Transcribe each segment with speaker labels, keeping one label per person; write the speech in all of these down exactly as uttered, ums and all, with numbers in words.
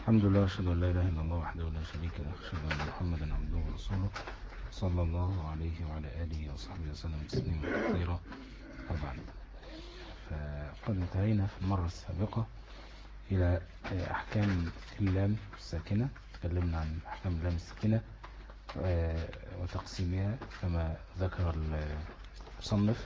Speaker 1: الحمد لله، أشهد أن لا إله إلا الله وحده لا شريك له، أشهد أن محمدا عبده ورسوله صلى الله عليه وعلى آله وصحبه وسلم تسليما كثيرا. وبعد، فقد انتهينا في المرة السابقة إلى أحكام اللام الساكنة. تكلمنا عن أحكام اللام الساكنة وتقسيمها كما ذكر المصنف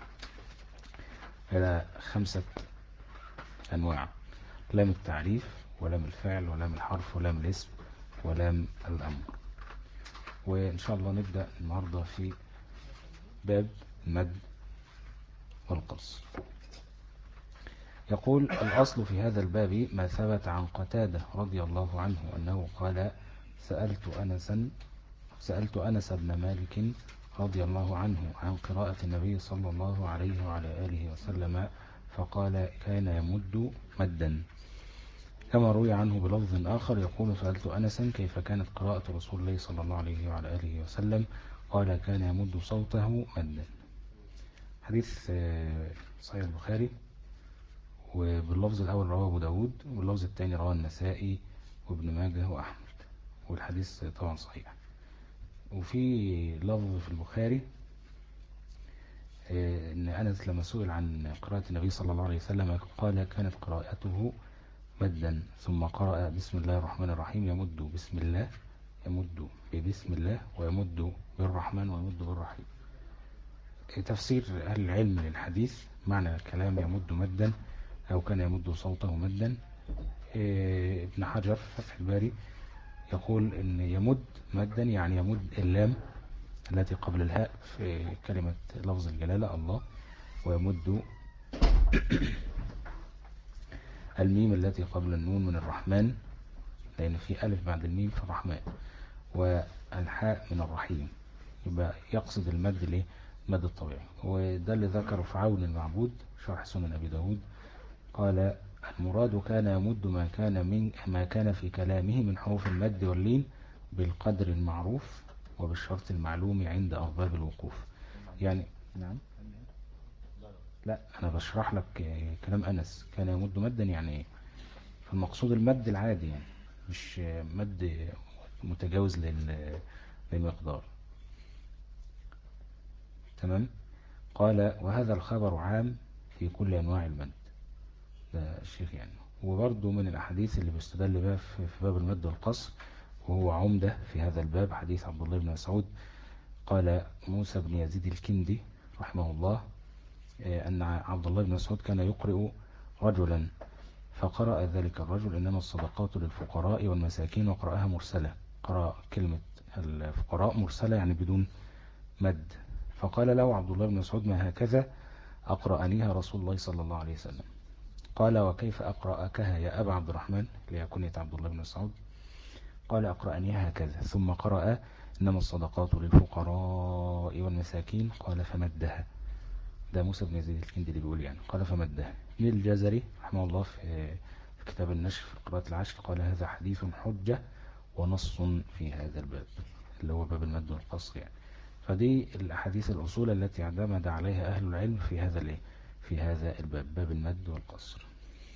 Speaker 1: إلى خمسة أنواع: لام التعريف، ولام الفعل، ولام الحرف، ولام الاسم، ولام الأمر. وإن شاء الله نبدأ النهاردة في باب المد والقصر. يقول: الأصل في هذا الباب ما ثبت عن قتادة رضي الله عنه أنه قال: سألت أنسا سألت أنس بن مالك رضي الله عنه عن قراءة النبي صلى الله عليه وعلى آله وسلم، فقال: كان يمد مدا. كما روي عنه بلفظ آخر يقول: سألت أنسا كيف كانت قراءة رسول الله صلى الله عليه وعلى آله وسلم، قال: كان يمد صوته مدا. حديث صحيح البخاري، وباللفظ الأول رواه أبو داود، واللفظ الثاني رواه النسائي وابن ماجه وأحمد، والحديث طبعا صحيح. وفي لفظ في البخاري إن أنس لما سئل عن قراءة النبي صلى الله عليه وسلم قال: كانت قراءته مدا، ثم قرأ بسم الله الرحمن الرحيم، يمد بسم الله يمد ببسم الله، ويمد بالرحمن، ويمد بالرحيم. تفسير أهل العلم للحديث معنى كلام يمد مدا أو كان يمد صوته مدا. ابن حجر فتح الباري يقول إن يمد مدا يعني يمد اللام التي قبل الهاء في كلمة لفظ الجلالة الله، ويمد الميم التي قبل النون من الرحمن، لأن في ألف بعد الميم في الرحمن، والحاء من الرحيم. يبقى يقصد المد ليه؟ مد الطبيعي. وده اللي ذكره في عون المعبود شرح سنن أبي داود، قال: المراد كان يمد ما كان من ما كان في كلامه من حروف المد واللين بالقدر المعروف وبالشرط المعلوم عند أرباب الوقوف. يعني نعم، لا أنا بشرح لك كلام أنس، كان يمد مدا يعني إيه؟ فالمقصود المد العادي، يعني مش مد متجاوز للمقدار. تمام. قال: وهذا الخبر عام في كل أنواع المد. ده الشيخ يعني. وبرضه من الأحاديث اللي بيستدل بها في باب المد والقصر، وهو عمدة في هذا الباب، حديث عبد الله بن مسعود قال موسى بن يزيد الكندي رحمه الله أن عبد الله بن مسعود كان يقرئ رجلا، فقرأ ذلك الرجل: إنما الصدقات للفقراء والمساكين، وقرأها مرسلة. قرأ كلمة الفقراء مرسلة يعني بدون مد. فقال له عبد الله بن مسعود: ما هكذا أقرأنيها رسول الله صلى الله عليه وسلم. قال: وكيف أقرأكها يا أبا عبد الرحمن؟ ليكنية عبد الله بن مسعود. قال: أقرأنيها هكذا. ثم قرأ: إنما الصدقات للفقراء والمساكين. قال: فمدها. ده موسى بن يزيد الكندي اللي بيقول يعني. قال: فمدها. ابن الجزري رحمه الله في في كتاب النشر في قراءة العشر قال: هذا حديث حجة ونص في هذا الباب، اللي هو باب المد والقصر يعني. فدي الأحاديث الأصول التي اعتمد عليها أهل العلم في هذا الايه في هذا الباب، باب المد والقصر.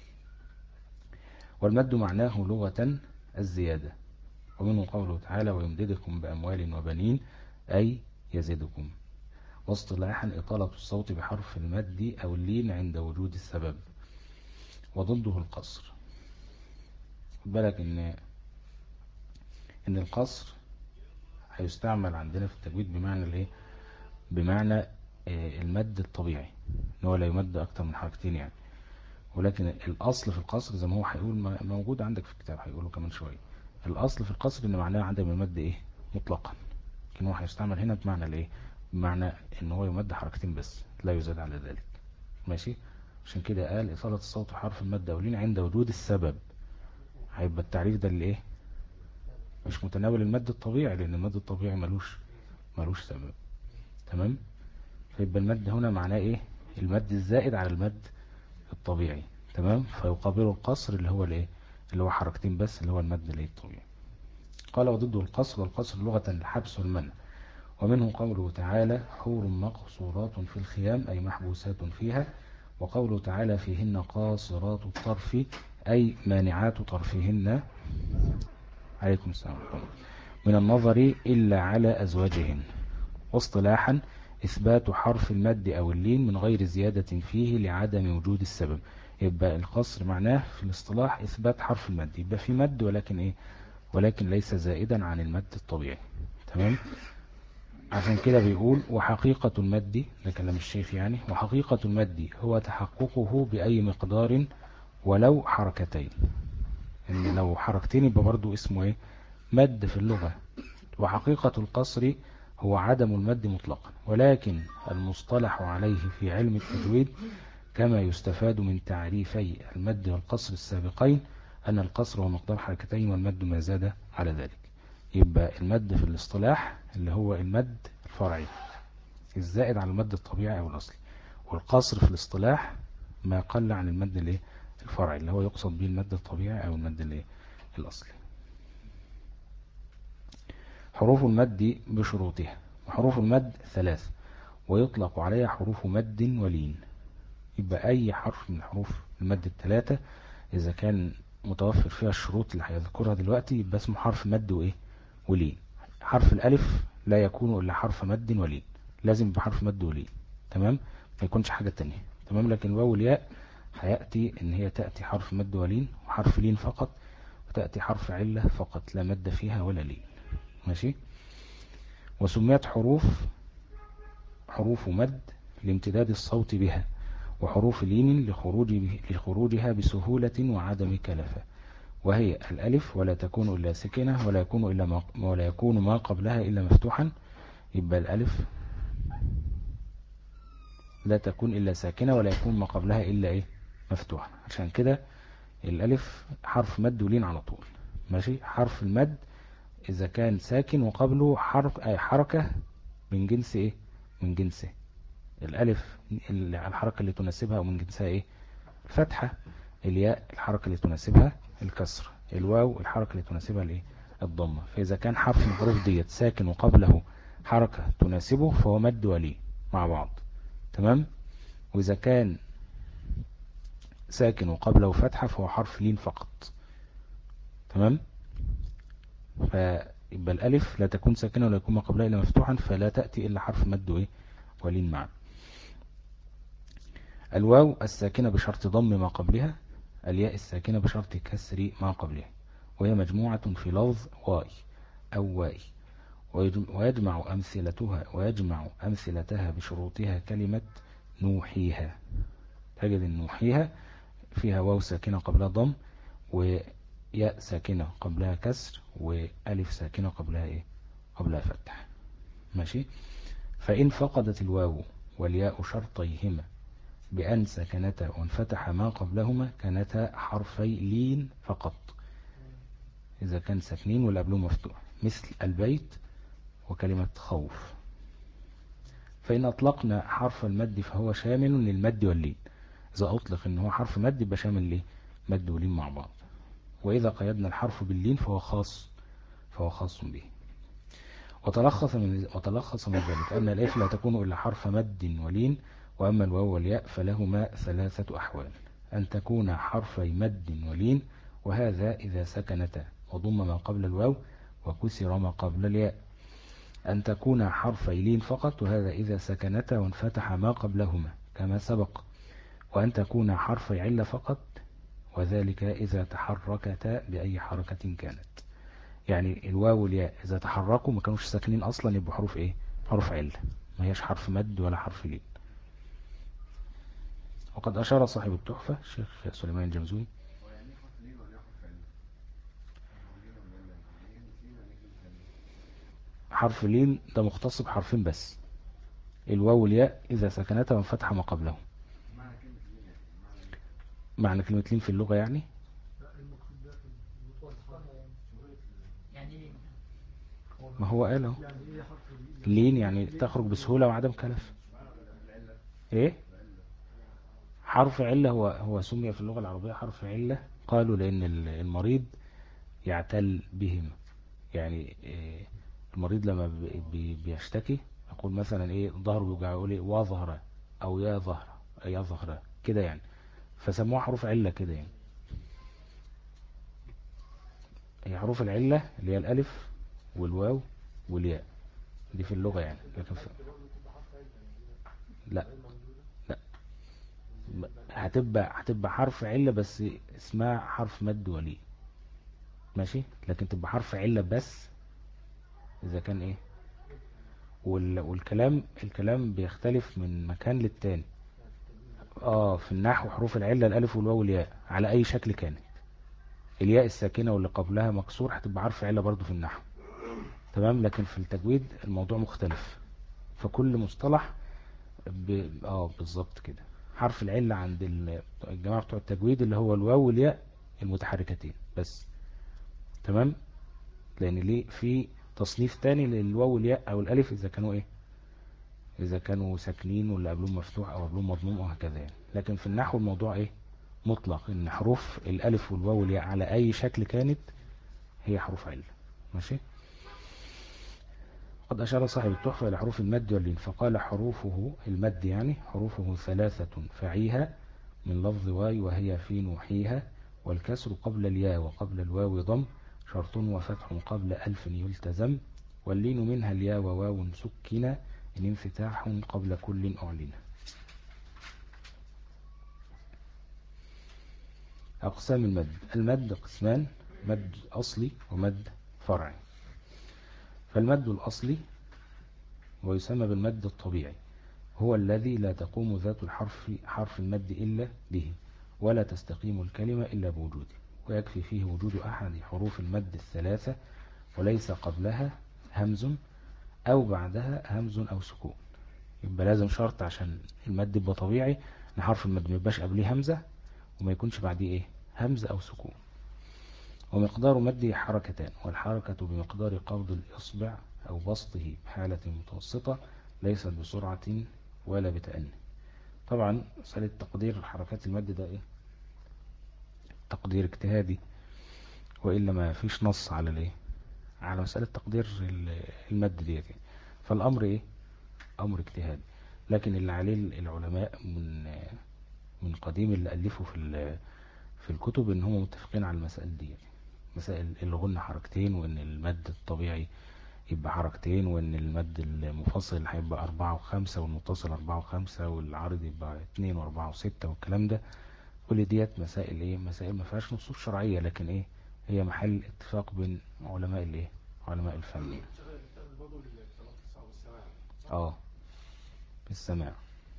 Speaker 1: والمد معناه لغة الزيادة، ومنه قوله تعالى: ويمددكم بأموال وبنين، أي يزدكم. واصطلاحا إطالة الصوت بحرف المد أو اللين عند وجود السبب، وضده القصر. خد بالك إن إن القصر هيستعمل عندنا في التجويد بمعنى الايه بمعنى المد الطبيعي، ان هو لا يمد اكتر من حركتين يعني. ولكن الأصل في القصر زي ما هو هيقول موجود عندك في الكتاب، هيقوله كمان شوية. الأصل في القصر إن معناه عدم المد إيه مطلقا، لكن هو هيستعمل هنا بمعنى الإيه بمعنى إن هو يمد حركتين بس، لا يزاد على ذلك. ماشي. عشان كده قال إطالة الصوت حرف المد أو لين عند وجود السبب. هيبقى التعريف ده للإيه مش متناول المد الطبيعي، لأن المد الطبيعي ملوش ملوش سبب. تمام. فيبقى المد هنا معناه إيه المد الزائد على المد الطبيعي. تمام. فيقابله القصر اللي هو الايه اللي هو حركتين بس، اللي هو المد الايه الطبيعي. قال: وضده القصر، والقصر لغة الحبس والمنع. ومنه قوله تعالى: حور مقصورات في الخيام، أي محبوسات فيها. وقوله تعالى: فيهن قاصرات الطرف، أي مانعات طرفهن عليكم السلام من النظر إلا على أزواجهن. واصطلاحا إثبات حرف المد أو اللين من غير زيادة فيه لعدم وجود السبب. يبقى القصر معناه في الاصطلاح إثبات حرف المد، يبقى في مد ولكن إيه، ولكن ليس زائدا عن المد الطبيعي. تمام. عشان كده بيقول وحقيقة المد، ده كلام الشيخ يعني، وحقيقة المد هو تحققه بأي مقدار ولو حركتين. إن لو حركتين يبقى برضو اسمه إيه، مد في اللغة. وحقيقة القصر هو عدم المد مطلقا، ولكن المصطلح عليه في علم التجويد كما يستفاد من تعريفي المد والقصر السابقين أن القصر هو مقدار حركتين والمد ما زاد على ذلك. يبقى المد في الاصطلاح اللي هو المد الفرعي الزائد على المد الطبيعي أو الأصلي، والقصر في الاصطلاح ما قل عن المد الايه الفرعي اللي هو يقصد به المد الطبيعي أو المد الايه الأصلي. حروف المد بشروطها. وحروف المد ثلاث ويطلق عليها حروف مد ولين. يبقى أي حرف من حروف المد الثلاثة إذا كان متوفر فيها الشروط اللي هيذكرها دلوقتي يبقى اسمه حرف مد وإيه ولين. حرف الألف لا يكون إلا حرف مد ولين، لازم بحرف مد ولين. تمام، ما يكونش حاجة تانية. تمام. لكن الواو والياء هيأتي إن هي تأتي حرف مد ولين وحرف لين فقط، وتأتي حرف علة فقط لا مد فيها ولا لين. ماشي. وسميت حروف حروف مد لامتداد الصوت بها، وحروف لين لخروج لخروجها بسهولة وعدم كلفة. وهي الألف ولا تكون إلا سكنة ولا يكون إلا ما ولا يكون ما قبلها إلا مفتوحا. يبقى الألف لا تكون إلا ساكنة ولا يكون ما قبلها إلا إيه مفتوحا. عشان كده الألف حرف مد ولين على طول. ماشي. حرف المد إذا كان ساكن وقبله حرف أي حركة من جنس إيه من جنسه. الألف الحركة اللي تناسبها ومن جنسها إيه الفتحة. الياء الحركة اللي تناسبها الكسر. الواو الحركة اللي تناسبها الإيه الضمة. فإذا كان حرف من الحروف ديت ساكن وقبله حركة تناسبه فهو مد ولين مع بعض. تمام. وإذا كان ساكن وقبله فتحة فهو حرف لين فقط. تمام. فيبقى الألف لا تكون ساكنة ولا يكون ما قبلها إلا مفتوحا، فلا تأتي إلا حرف مد وإيه ولين معا. الواو الساكنة بشرط ضم ما قبلها، الياء الساكنة بشرط كسر ما قبلها، وهي مجموعة في لفظ واي أو واي. ويجمع أمثلتها ويجمع أمثلتها بشروطها كلمة نوحيها. تجد النوحيها فيها واو ساكنة قبلها ضم، وياء ساكنة قبلها كسر، وألف ساكنة قبلها إيه قبلها فتح. ماشي. فإن فقدت الواو والياء شرطيهما بأن سكنتا وانفتح ما قبلهما كانتا حرفي لين فقط إذا كان ساكنين ولا قبلهم مفتوح، مثل البيت وكلمة خوف. فإن أطلقنا حرف المد فهو شامل للمد واللين. إذا أطلق إن هو حرف مد يبقى شامل ليه مد ولين مع بعض. وإذا قيدنا الحرف باللين فهو خاص فهو خاص به. وتلخص من, وتلخص من ذلك أن الألف لا تكون إلا حرف مد ولين، وأما الواو والياء فلهما ثلاثة أحوال: أن تكون حرفي مد ولين، وهذا إذا سكنتا وضم ما قبل الواو وكسر ما قبل الياء. أن تكون حرفي لين فقط، وهذا إذا سكنتا وانفتح ما قبلهما كما سبق. وأن تكون حرفي علة فقط، وذلك إذا تحركتا بأي حركة كانت. يعني الواو والياء إذا تحركوا ما كانوش ساكنين أصلا يبقوا حروف إيه حروف علة، ما هيش حرف مد ولا حرف لين. وقد أشار صاحب التحفة الشيخ سليمان الجمزوني حرف لين ده مختص بحرفين بس، الواو والياء إذا سكنتا وانفتح ما قبله. معنى كلمة لين في اللغة يعني ما هو قاله لين يعني تخرج بسهولة وعدم كلف. ايه حرف علة هو هو سمي في اللغة العربية حرف علة، قالوا لأن المريض يعتل بهم. يعني إيه المريض لما بي بيشتكي يقول مثلا ايه ظهره بيوجع يقول ايه وظهره او يا ظهر يا ظهره كده يعني، فسموها حروف علة كده يعني. هي حروف العلة اللي هي الألف والواو والياء، دي في اللغة يعني، لكن في... لا لا، هتبقى هتبقى حرف علة بس اسمها حرف مد ولي، ماشي، لكن تبقى حرف علة بس إذا كان إيه. وال... والكلام الكلام بيختلف من مكان للتاني. اه في النحو حروف العلة الألف والواو والياء على أي شكل كانت، الياء الساكنة واللي قبلها مكسور هتبقى حرف علة برضو في النحو، تمام. لكن في التجويد الموضوع مختلف، فكل مصطلح ب... اه بالظبط كده. حرف العلة عند ال- الجماعة بتوع التجويد اللي هو الواو والياء المتحركتين بس، تمام. لأن ليه في تصنيف تاني للواو والياء أو الألف إذا كانوا إيه، إذا كانوا ساكنين واللي قبلهم مفتوح أو قبلهم مضموم وهكذا يعني. لكن في النحو الموضوع إيه، مطلق، إن حروف الألف والواو والياء على أي شكل كانت هي حروف علة، ماشي. قد أشار صاحب التحفة إلى حروف المد واللين فقال حروفه المد يعني حروفه ثلاثة فعيها من لفظ واي وهي في نوحيها، والكسر قبل الياء وقبل الواو ضم، شرط وفتح قبل ألف يلتزم، واللين منها الياء وواو سكنا إن انفتاح قبل كل أعلن. أقسام المد. المد قسمان، مد أصلي ومد فرعي. فالمد الأصلي ويسمى بالمد الطبيعي هو الذي لا تقوم ذات الحرف حرف المد إلا به، ولا تستقيم الكلمة إلا بوجوده، ويكفي فيه وجود أحد حروف المد الثلاثة وليس قبلها همز أو بعدها همز أو سكون. يبقى لازم شرط عشان المد يبقى طبيعي ان حرف المد ما يبقاش قبليه همزة وما يكونش بعديه ايه، همزة أو سكون. ومقدار مده حركتان، والحركة بمقدار قبض الإصبع أو بسطه بحالة متوسطة ليست بسرعة ولا بتأني. طبعا مسألة تقدير حركات المد ده ايه، تقدير اجتهادي، وإلا ما فيش نص على الايه، على مسألة تقدير المد دي. فالأمر ايه، أمر اجتهادي. لكن اللي عليه العلماء من من قديم اللي ألفوا في في الكتب ان هم متفقين على المسائل دي، مسائل اللي قلنا حركتين، وان المد الطبيعي يبقى حركتين، وان المد المفصل هيبقى أربعة وخمسة، والمتصل أربعة وخمسة، والعارض يبقى اتنين وأربعة وستة، والكلام ده كل ديت مسائل ايه، مسائل ما فيهاش نصوص شرعية، لكن ايه، هي محل اتفاق بين علماء الايه، علماء الفن. اه بالسماع.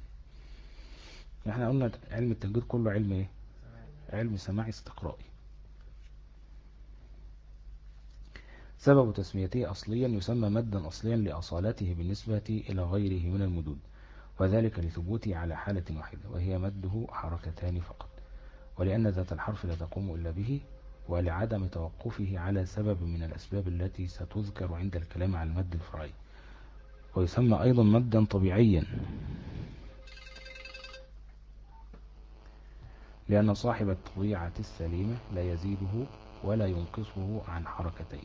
Speaker 1: احنا قلنا علم التجويد كله علم ايه، علم سماعي استقرائي. سبب تسميته أصليا يسمى مدا أصليا لأصالته بالنسبة إلى غيره من المدود، وذلك لثبوته على حالة واحدة وهي مده حركتان فقط، ولأن ذات الحرف لا تقوم إلا به، ولعدم توقفه على سبب من الأسباب التي ستذكر عند الكلام عن المد الفرعي. ويسمى أيضا مدا طبيعيا لأن صاحب الطبيعة السليمة لا يزيده ولا ينقصه عن حركتين.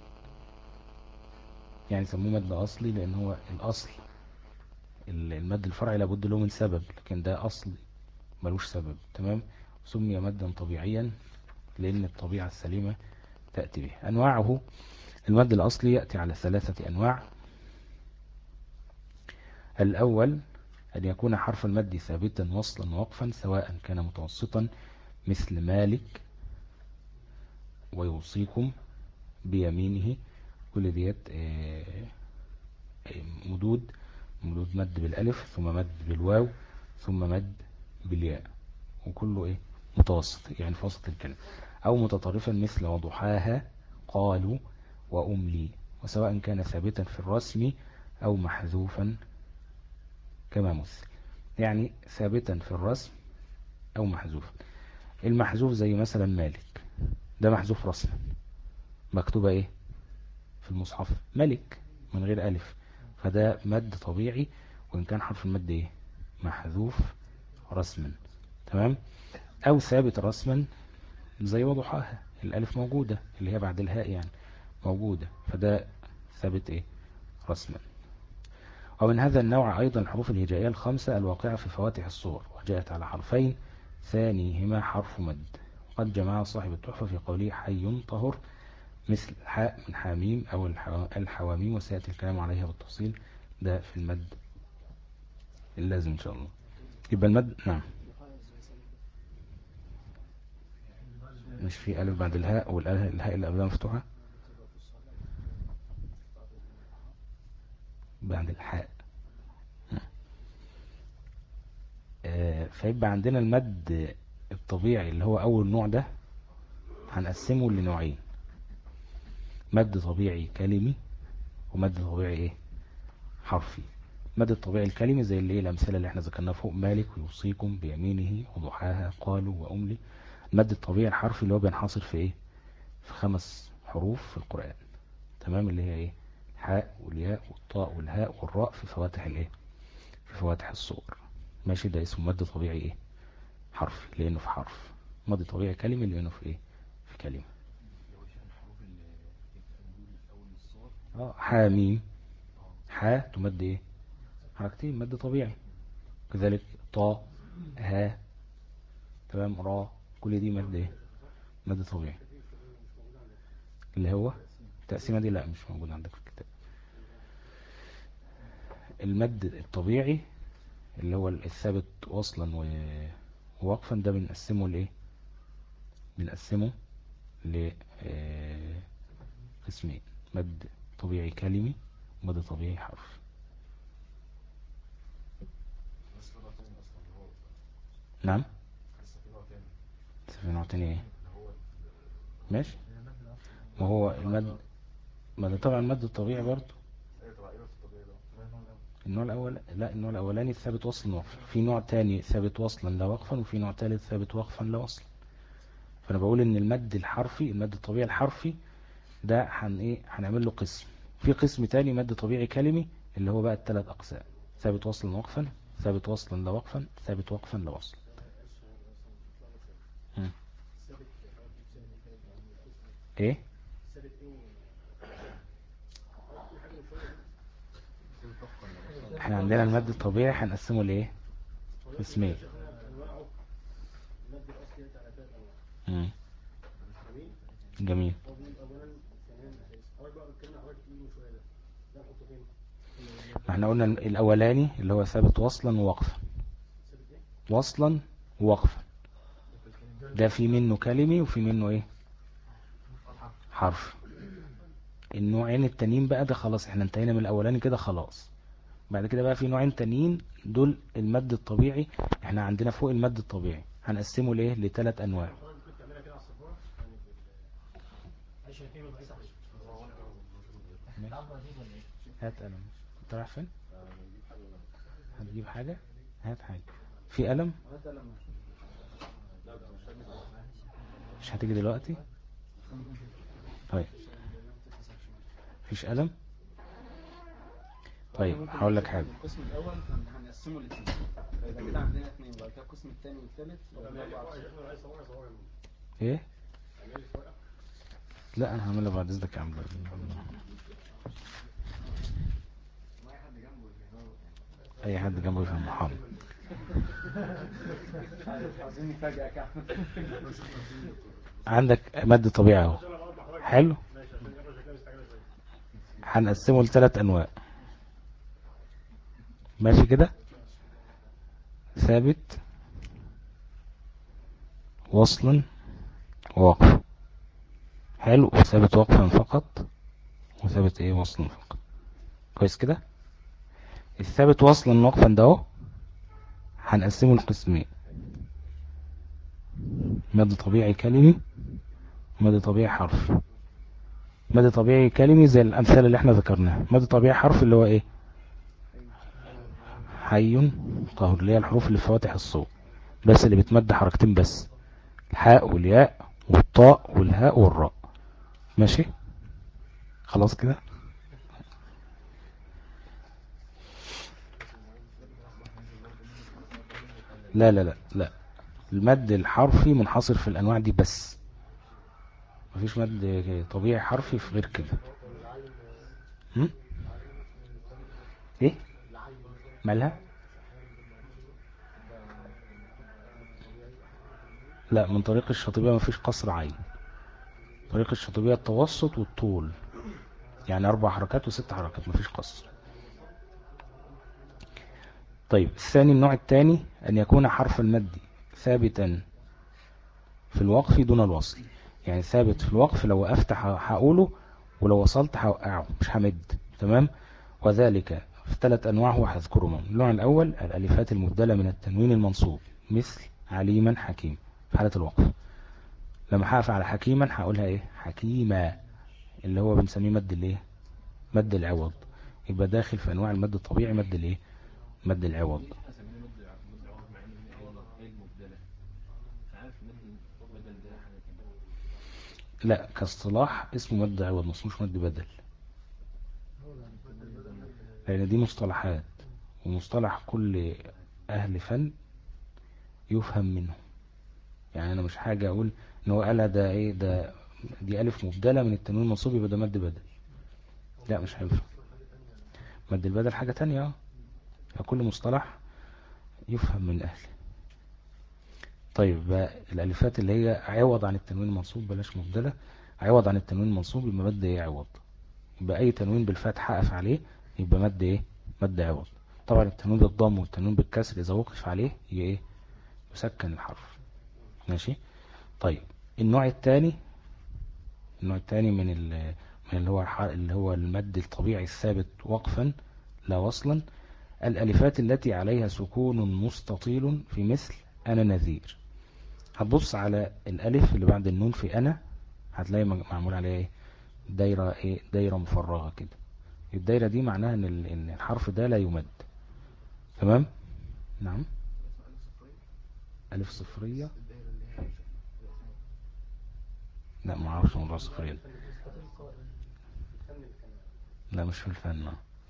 Speaker 1: يعني سموه مد أصلي لأن هو الأصل، المد الفرعي لابد له من سبب، لكن ده أصل ملوش سبب، تمام. سمي مدا طبيعيا لأن الطبيعة السليمة تأتي به. أنواعه، المد الأصلي يأتي على ثلاثة أنواع. الأول أن يكون حرف المد ثابتا وصلا ووقفا سواء كان متوسطا مثل مالك ويوصيكم بيمينه، كل ديت مدود، مدود مد بالألف ثم مد بالواو ثم مد بالياء، وكله ايه، متوسط يعني في وسط الكلمة. او متطرفا مثل وضحاها قالوا وأملي، وسواء كان ثابتا في الرسم او محذوفا كما مثل. يعني ثابتا في الرسم او محذوفا. المحذوف زي مثلا مالك، ده محذوف رسما، مكتوبة ايه في المصحف ملك من غير ألف، فده مد طبيعي وإن كان حرف المد ايه، محذوف رسما، تمام. او ثابت رسما زي وضحاها، الالف موجودة اللي هي بعد الهاء يعني موجودة، فده ثابت ايه، رسما. ومن هذا النوع ايضا الحروف الهجائية الخمسة الواقعة في فواتح الصور، وجاءت على حرفين ثانيهما حرف مد. قد جمع صاحب التحفة في قوله حي طهر مثل حاء من حاميم أو الحواميم، وسيأتي الكلام عليها بالتفصيل ده في المد اللازم إن شاء الله. يبقى المد نعم مش في ألف بعد الهاء، والهاء اللي قبلها مفتوحة بعد الحاء. آه فيبقى عندنا المد الطبيعي اللي هو أول نوع ده هنقسمه لنوعين: مد طبيعي كلمي ومد طبيعي ايه حرفي. مد الطبيعي الكلمي زي اللي ايه الأمثلة اللي احنا ذكرناها فوق: مالك ويوصيكم بيمينه وضحاها قالوا وأملي. المد الطبيعي الحرفي اللي هو بينحصر في ايه في خمس حروف في القرآن، تمام، اللي هي ايه الحاء والياء والطاء والهاء والراء في فواتح الايه في فواتح الصور. ماشي، ده اسمه مد طبيعي ايه حرفي لانه في حرف. مد طبيعي كلمي لانه في ايه في كلمة. اه حاميم، حاء تمد ايه حركتين مد طبيعي، كذلك طاء ها تمام راء، كل دي مد ايه مد طبيعي. اللي هو التقسيمة دي لا مش موجود عندك في الكتاب. المد الطبيعي اللي هو الثابت وصلا ووقفا ده بنقسمه لايه بنقسمه لقسمين: مد طبيعي كلمي ومد طبيعي حرف. نعم في نوع تاني ايه ماشي. ما هو المد ما ده طبعا المد الطبيعي برضه. النوع الاول لا النوع الاولاني ثابت وصلا وقفا، في نوع تاني ثابت وصلا لا وقفا، وفي نوع تالت ثابت وقفا لا وصلا. فانا بقول ان المد الحرفي المد الطبيعي الحرفي ده هن ايه هنعمل له قسم. في قسم تاني مد طبيعي كلمي اللي هو بقى الثلاث اقسام: ثابت وصلا وقفا، ثابت وصلا لا وقفا، ثابت وقفا لا وصلا. مم. ايه احنا عندنا المد الطبيعي هنقسمه لايه قسمين. مم. جميل. ما احنا قلنا الاولاني اللي هو ثابت وصلا ووقفا، وصلا ووقفا ده في منه كلمي وفي منه ايه حرف. النوعين التانيين بقى ده خلاص احنا انتهينا من الاولاني كده خلاص. بعد كده بقى في نوعين تانيين دول المد الطبيعي. احنا عندنا فوق المد الطبيعي هنقسمه ليه لثلاث انواع. هات قلم. انت رايح فين؟ هتجيب حاجة؟ هات حاجة. في قلم؟ مش هتيجي دلوقتي؟ طيب مفيش قلم؟ طيب هقول لك حاجة.
Speaker 2: القسم الاول هنقسمه لاثنين، يبقى كده عندنا اثنين، وبعد كده القسم الثاني والثالث.
Speaker 1: ايه لا انا هعملها بعد اذنك يا عم. اي حد جنبه يفهم محمد. عندك مد طبيعي اهو حلو، هنقسمه لثلاث انواع. ماشي كده: ثابت وصلا ووقف. حلو، وثابت وقفا فقط، وثابت ايه وصلا فقط. كويس كده. الثابت وصلا وقفا ده اهو هنقسمه لقسمين: مد طبيعي كلمي ومد طبيعي حرف. مد طبيعي كلمي زي الامثله اللي احنا ذكرناها. مد طبيعي حرف اللي هو ايه حي قهر، اللي هي الحروف اللي في فواتح الصوت بس اللي بتمد حركتين بس: الحاء والياء والطاء والهاء والراء. ماشي خلاص كده. لا لا لا لا المد الحرفي منحصر في الانواع دي بس، مفيش مد طبيعي حرفي في غير كده. هم؟ ايه مالها؟ لا من طريق الشاطبية مفيش قصر عين. طريق الشاطبية التوسط والطول، يعني أربع حركات وست حركات، مفيش قصر. طيب الثاني، النوع الثاني أن يكون حرف المد ثابتا في الوقف دون الوصل، يعني ثابت في الوقف، لو وقفت هقوله ولو وصلت هوقعه مش همد. تمام. وذلك في ثلاث أنواع وهذكرهم. النوع الأول الألفات المبدلة من التنوين المنصوب، مثل عليما حكيم في حالة الوقف. لما هقف على حكيما هقولها ايه؟ حكيمة، اللي هو بنسميه مد الايه؟ مد العوض. يبقى داخل في انواع المد الطبيعي مد الايه؟ مد العوض. لا، كاصطلاح اسمه مد عوض، ما اسموش مد بدل، لان دي مصطلحات، ومصطلح كل اهل فن يفهم منه. يعني انا مش حاجة اقول ان هو قالها ده ايه ده، دي الف مبدلة من التنوين المنصوب يبقى ده مد بدل، لا مش هينفع. مد البدل حاجة تانية. فكل مصطلح يفهم من اهله. طيب بقى الالفات اللي هي عوض عن التنوين المنصوب، بلاش مبدلة، عوض عن التنوين المنصوب يبقى مد ايه؟ عوض. يبقى اي تنوين بالفتح هقف عليه يبقى مد ايه؟ مد عوض. طبعا التنوين بالضم والتنوين بالكسر اذا وقف عليه هي ايه؟ يسكن الحرف. ماشي. طيب النوع الثاني، النوع الثاني من من اللي هو اللي هو المد الطبيعي الثابت وقفا لا وصلا، الالفات التي عليها سكون مستطيل في مثل انا نذير. هتبص على الالف اللي بعد النون في انا، هتلاقي معمول عليها ايه؟ دايرة ايه؟ دايرة مفرغة كده. الدايرة دي معناها ان ان الحرف ده لا يمد. تمام. نعم. الف صفرية. لا ما اعرفش موضوع الصفرية. لا مش في الفن.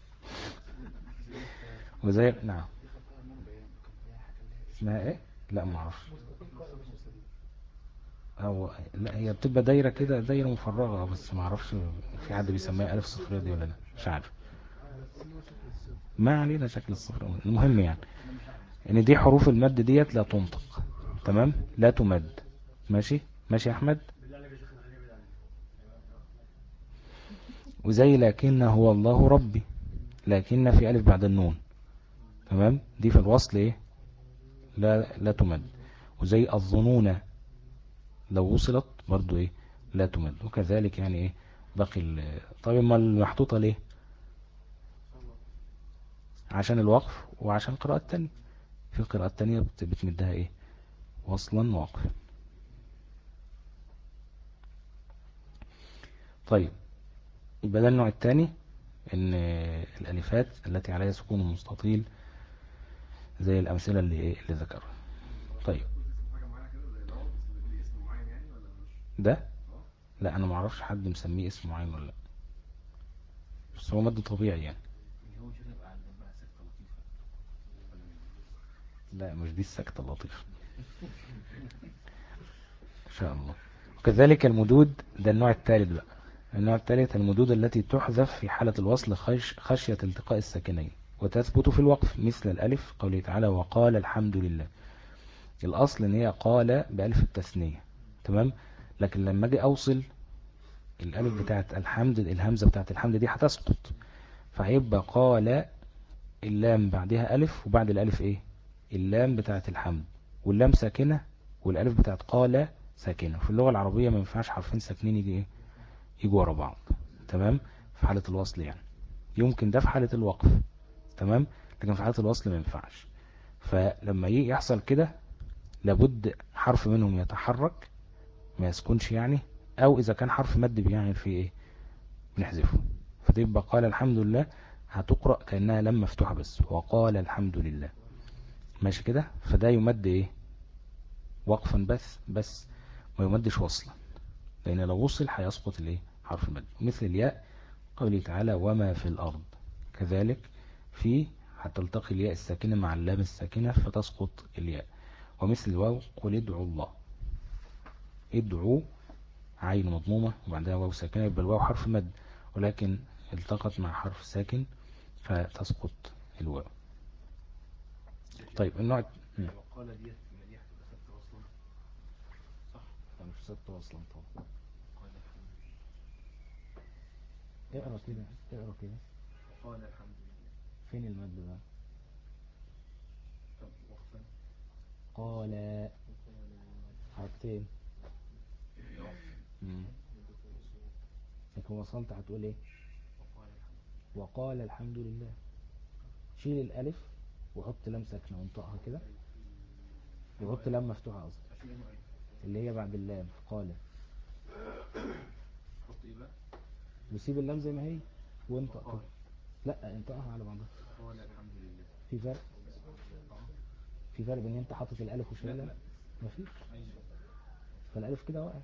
Speaker 1: وزي نعم. اسمها ايه؟ لا ما اعرفش. او لا، هي بتبقى دايرة كده، دايرة مفرغة، بس ما اعرفش في حد بيسميها الف صفرية دي ولا لا، مش عارف. ما علينا شكل الصفر. المهم يعني ان دي حروف المد ديت لا تنطق. تمام. لا تمد. ماشي. ماشي يا احمد. وزي لكن هو الله ربي، لكن في ألف بعد النون. تمام. دي في الوصل ايه؟ لا لا تمد. وزي الظنون لو وصلت برضو ايه؟ لا تمد. وكذلك يعني ايه باقي ال... طيب ما المحطوطة ليه؟ عشان الوقف وعشان القراءة التانية. في القراءة التانية بت... بتمدها ايه؟ وصلا وقف. طيب يبقى ده النوع الثاني، ان الالفات التي عليها سكون مستطيل زي الامثله اللي ايه اللي ذكرها. طيب ده لا انا ما اعرفش حد مسميه اسم معين ولا لا، بس هو مد طبيعي يعني. لا مش دي السكتة اللطيفة ان شاء الله. وكذلك المدود، ده النوع الثالث بقى. النوع الثالث المدود التي تحذف في حالة الوصل خش خشية التقاء الساكنين وتثبت في الوقف، مثل الألف قوله تعالى وقال الحمد لله. الأصل ان هي قال بألف التثنية. تمام. لكن لما اجي اوصل الألف بتاعت الحمد، الهمزة بتاعت الحمد دي هتسقط، فهيبقى قال اللام بعدها ألف وبعد الألف ايه؟ اللام بتاعت الحمد، واللام ساكنة والألف بتاعت قال ساكنة. في اللغة العربية ما ينفعش حرفين ساكنين يجي ايه؟ يجوا ورا بعض. تمام. في حالة الوصل يعني يمكن ده في حالة الوقف. تمام. لكن في حالة الوصل ما ينفعش. فلما يجي يحصل كده لابد حرف منهم يتحرك ما يسكنش يعني، او اذا كان حرف مد بيعمل فيه ايه؟ بنحذفه. فتبقى قال الحمد لله هتقرأ كأنها لم مفتوحة بس، وقال الحمد لله. ماشي كده. فده يمد ايه؟ وقفا بس بس ما يمدش وصلا، لان لو وصل هيسقط الايه؟ حرف المد. مثل الياء قوله تعالى وما في الارض. كذلك في هتلتقي الياء الساكنة مع اللام الساكنة فتسقط الياء. ومثل الواو قل ادعوا الله. ادعوا عين مضمومة وبعدها واو ساكنة، يبقى الواو حرف مد، ولكن التقت مع حرف ساكن فتسقط الواو. طيب النوع
Speaker 2: وقال ديت ما دي هتبقى ثابته اصلا. صح.
Speaker 1: مش ثابتة اصلا طبعا.
Speaker 2: قال
Speaker 1: اقرا كده، اقرا كده.
Speaker 2: قال الحمد لله.
Speaker 1: فين المد بقى؟
Speaker 2: طب وقفا.
Speaker 1: قال حرفين. مم. لكن وصلت هتقول ايه؟
Speaker 2: وقال الحمد
Speaker 1: وقال الحمد لله. شيل الالف وحط لام ساكنه وانطقها كده، وحط لام مفتوحه قصدي،
Speaker 2: لله.
Speaker 1: اللي هي بعد اللام قال،
Speaker 2: حط ايه بقى؟
Speaker 1: وسيب اللام زي ما هي وانطق
Speaker 2: وقال.
Speaker 1: كده. لا انطقها على بعضها.
Speaker 2: قال الحمد لله.
Speaker 1: في فرق؟ في فرق بين ان انت حاطط الالف
Speaker 2: لا
Speaker 1: وشايلها؟
Speaker 2: لا.
Speaker 1: مفيش.
Speaker 2: أيوة.
Speaker 1: فالالف كده وقعت.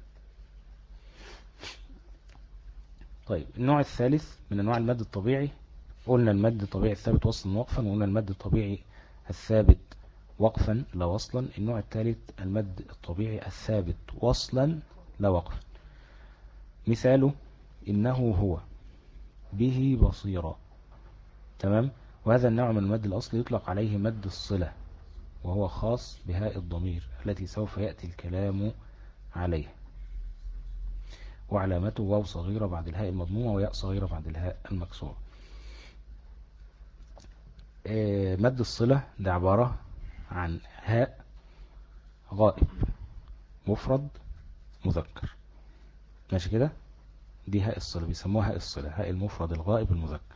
Speaker 1: طيب النوع الثالث من انواع المد الطبيعي، قلنا المد الطبيعي الثابت وصلا وقفا، وقلنا المد الطبيعي الثابت وقفا لا وصلا. النوع الثالث المد الطبيعي الثابت وصلا لا وقفا. مثاله إنه هو به بصيرا. تمام. وهذا النوع من المد الأصلي يطلق عليه مد الصلة، وهو خاص بهاء الضمير التي سوف يأتي الكلام عليه، وعلامته واو صغيرة بعد الهاء المضمومة وياء صغيرة بعد الهاء المكسورة. مد الصلة ده عبارة عن هاء غائب مفرد مذكر. ماشي كده. دي هاء الصلة، بيسموها هاء الصلة، هاء المفرد الغائب المذكر.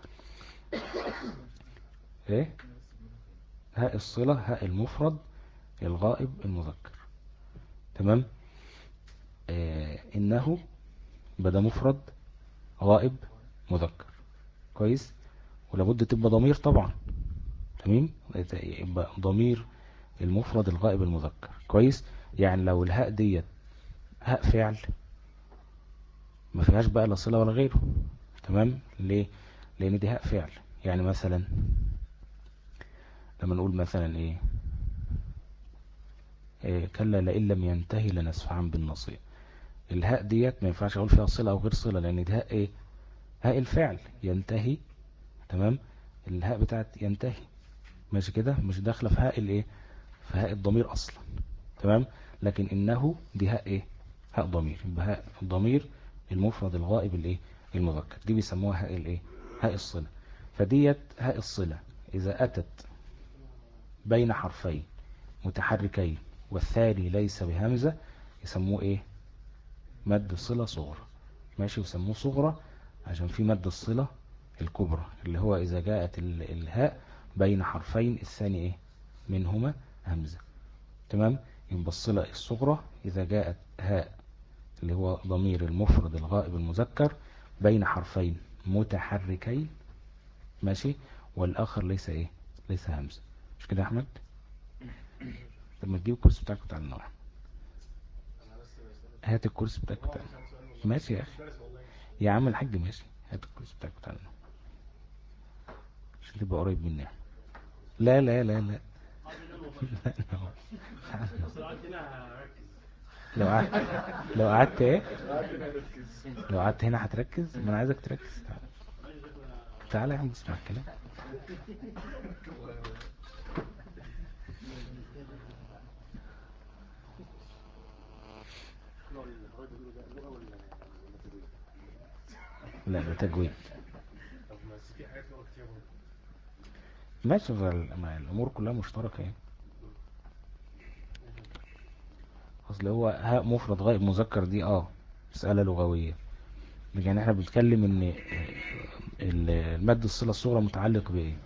Speaker 1: ايه هاء الصلة، هاء المفرد الغائب المذكر. تمام. آه إنه بدأ مفرد غائب مذكر. كويس. ولابد تبقى ضمير طبعا. تمام. يبقى ضمير المفرد الغائب المذكر. كويس. يعني لو الهاء ديت هاء فعل ما فيهاش بقى لا صلة ولا غيره. تمام. ليه؟ لأن دي هاء فعل. يعني مثلا لما نقول مثلا ايه, إيه كلا لئن لم ينتهي لنسفعا بالنصير. الهاء ديت ما ينفعش اقول فيها صلة او غير صلة، لان دي هاء ايه؟ هاء الفعل ينتهي. تمام. الهاء بتاعت ينتهي ماشي كده مش داخله في هاء الايه، في هاء الضمير اصلا. تمام. لكن انه دي هاء ايه؟ هاء ضمير. يبقى هاء الضمير المفرد الغائب الايه المذكر. دي بيسموها هاء الايه؟ هاء الصلة. فديت هاء الصلة اذا اتت بين حرفين متحركين والثاني ليس بهمزة يسموه ايه؟ مد صلة صغرى. ماشي. يسموه صغرى عشان في مد الصلة الكبرى اللي هو اذا جاءت الهاء بين حرفين الثاني ايه منهما همزة. تمام. يبقى الصلة الصغرى اذا جاءت هاء اللي هو ضمير المفرد الغائب المذكر بين حرفين متحركين. ماشي. والاخر ليس ايه؟ ليس همزة. مش كده يا احمد؟ لما تجيب الكرسي بتاعك وتعالى نروح. هات الكرسي بتاعك وتعالى. ماشي يا اخي. يا عم الحاج ماشي. هات الكرسي بتاعك وتعالى نروح عشان تبقى قريب مني. لا لا لا لا لو قعدت لو قعدت ايه؟ لو قعدت هنا هتركز. ما انا عايزك تركز. تعالى تعالى يا عم اسمع الكلام. لا ده تجويد. ماشي. الامور كلها مشتركه يعني. اصل هو هاء مفرد غائب مذكر دي اه مسألة لغوية. يعني احنا بنتكلم ان المد الصلة الصغرى متعلق بايه؟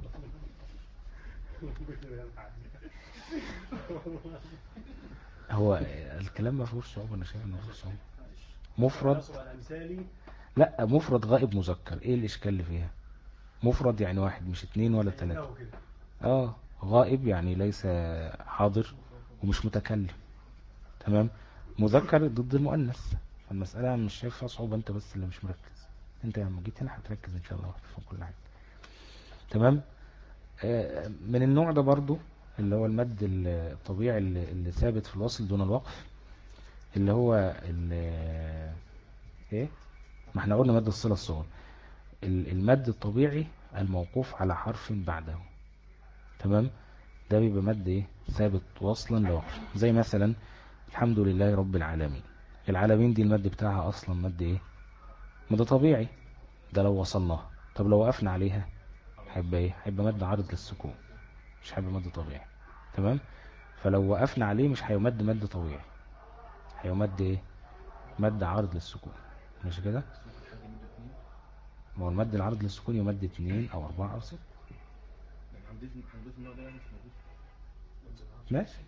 Speaker 1: هو الكلام ما فيهوش صعوبة. انا شايف انه ما فيهوش صعوبة. مفرد. لا مفرد غائب مذكر ايه الاشكال اللي فيها؟ مفرد يعني واحد مش اتنين ولا تلاتة. اه غائب يعني ليس حاضر ومش متكلم. تمام. مذكر ضد المؤنث. فالمسألة مش شايف فيها صعوبة. انت بس اللي مش مركز. انت لما جيت هنا هتركز ان شاء الله في كل حاجة. تمام. آه من النوع ده برضو اللي هو المد الطبيعي اللي, اللي ثابت في الوصل دون الوقف، اللي هو ايه؟ ما احنا قلنا مد الصلة الصغرى. المد الطبيعي الموقوف على حرف بعده. تمام. ده بيبقى مد ايه؟ ثابت وصلا لوقف. زي مثلا الحمد لله رب العالمين. العالمين دي المد بتاعها اصلا مد ايه؟ مد طبيعي. ده لو وصلناها. طب لو وقفنا عليها هيبقى ايه؟ هيبقى مد عارض للسكون، مش هيبقى مد طبيعي. تمام. فلو وقفنا عليه مش هيمد مد طبيعي، هيمد ايه؟ مد عارض للسكون. مش كده؟ ما هو المد العارض للسكون يمد اتنين او اربعة او ستة. ماشي،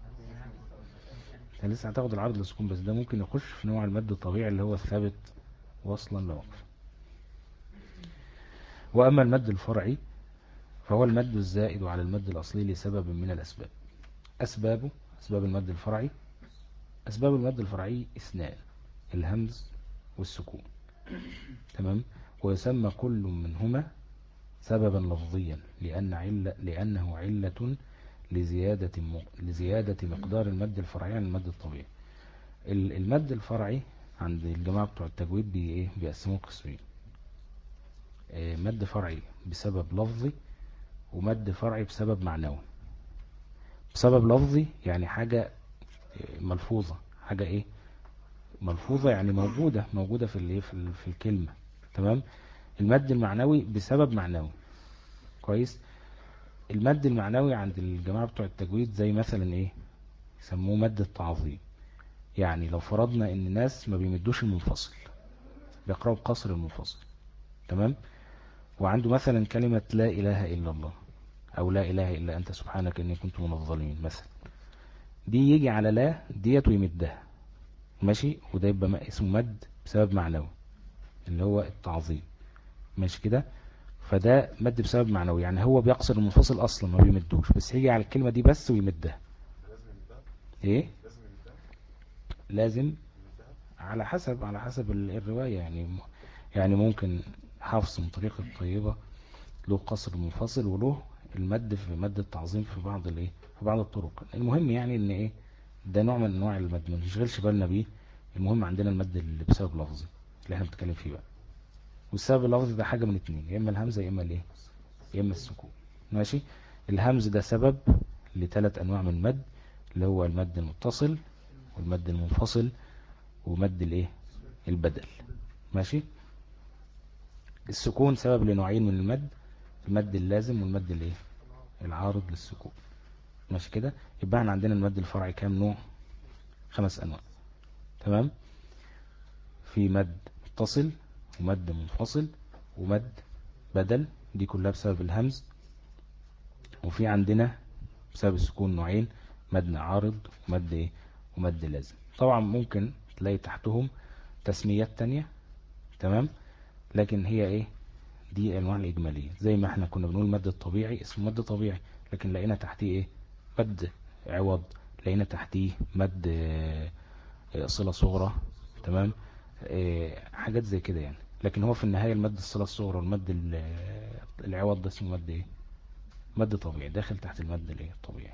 Speaker 1: احنا لسه هتاخد العرض للسكون، بس ده ممكن يخش في نوع المد الطبيعي اللي هو الثابت وصلا لوقف. واما المد الفرعي فهو المد الزائد على المد الاصلي لسبب من الاسباب. اسبابه، اسباب المد الفرعي، اسباب المد الفرعي اثنان: الهمز والسكون. تمام. ويسمى كل منهما سببا لفظيا لأن علة لأنه علة لزيادة لزيادة مقدار المد الفرعي عن المد الطبيعي. المد الفرعي عند الجماعة بتوع التجويد بي ايه بيقسموه قسمين: مد فرعي بسبب لفظي، ومد فرعي بسبب معنوي. بسبب لفظي يعني حاجة ملفوظة، حاجة ايه ملفوظة يعني موجودة موجودة في الايه في, في الكلمة. تمام. المد المعنوي بسبب معنوي. كويس. المد المعنوي عند الجماعة بتوع التجويد زي مثلا ايه، يسموه مد التعظيم. يعني لو فرضنا ان الناس ما بيمدوش المنفصل، بيقرأوا بقصر المنفصل. تمام. وعنده مثلا كلمة لا إله إلا الله، أو لا إله إلا أنت سبحانك إني كنت من الظالمين مثلا، دي يجي على لا ديت ويمدها. ماشي. وده يبقى اسمه مد بسبب معنوي اللي هو التعظيم. ماشي كده. فده مد بسبب معنوي، يعني هو بيقصر المنفصل أصلا ما بيمدوش، بس يجي على الكلمة دي بس ويمدها. إيه؟ لازم على حسب على حسب الرواية يعني. يعني ممكن حفص من طريق الطيبة له قصر منفصل، وله المد في مد التعظيم في بعض الايه في بعض الطرق. المهم يعني ان ايه، ده نوع من انواع المد ما نشغلش بالنا بيه. المهم عندنا المد اللي بسبب لفظي اللي احنا بنتكلم فيه بقى. والسبب اللفظي ده حاجة من اتنين: يا اما الهمزة يا اما الايه يا اما السكون. ماشي. الهمز ده سبب لثلاث انواع من المد، اللي هو المد المتصل والمد المنفصل ومد الايه البدل. ماشي. السكون سبب لنوعين من المد: المد اللازم والمد الايه العارض للسكون. ماشي كده. يبقى احنا عندنا المد الفرعي كام نوع؟ خمس انواع. تمام. في مد متصل ومد منفصل ومد بدل، دي كلها بسبب الهمز. وفي عندنا بسبب السكون نوعين: مد عارض ومد ايه ومد لازم. طبعا ممكن تلاقي تحتهم تسميات تانية. تمام. لكن هي ايه، دي الانواع الاجماليه. زي ما احنا كنا بنقول المد الطبيعي اسمه مد طبيعي، لكن لقينا تحتيه ايه مد عوض، لقينا تحتيه مد صلة صغرى. تمام. حاجات زي كده يعني. لكن هو في النهاية المد الصلة الصغرى والمد العوض ده اسمه مد ايه مد طبيعي، داخل تحت المد الايه الطبيعي.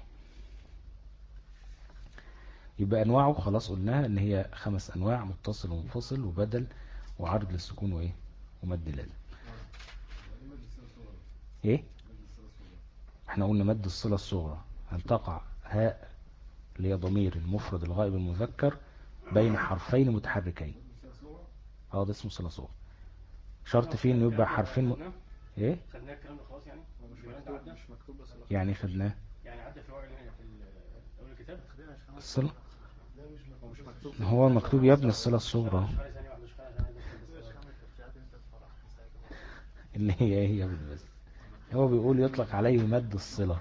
Speaker 1: يبقى انواعه خلاص قلناها ان هي خمس انواع: متصل ومنفصل وبدل وعرض للسكون وايه ومد لازم. ايه احنا قلنا مد الصلة الصغرى ان تقع هاء اللي هي ضمير المفرد الغائب المذكر بين حرفين متحركين. اه ده اسمه صلة صغرى. شرط فيه انه يبقى حرفين م... ايه
Speaker 2: خدناه الكلام ده خلاص يعني. هو مش مكتوب مش مكتوب بس
Speaker 1: يعني خدناه
Speaker 2: يعني عدى في الورق في اول الكتاب.
Speaker 1: الصلة
Speaker 2: هو مش مكتوب.
Speaker 1: هو المكتوب يا ابن الصلة الصغرى اللي هي ايه يا ابن، بس هو بيقول يطلق عليه مد الصلة،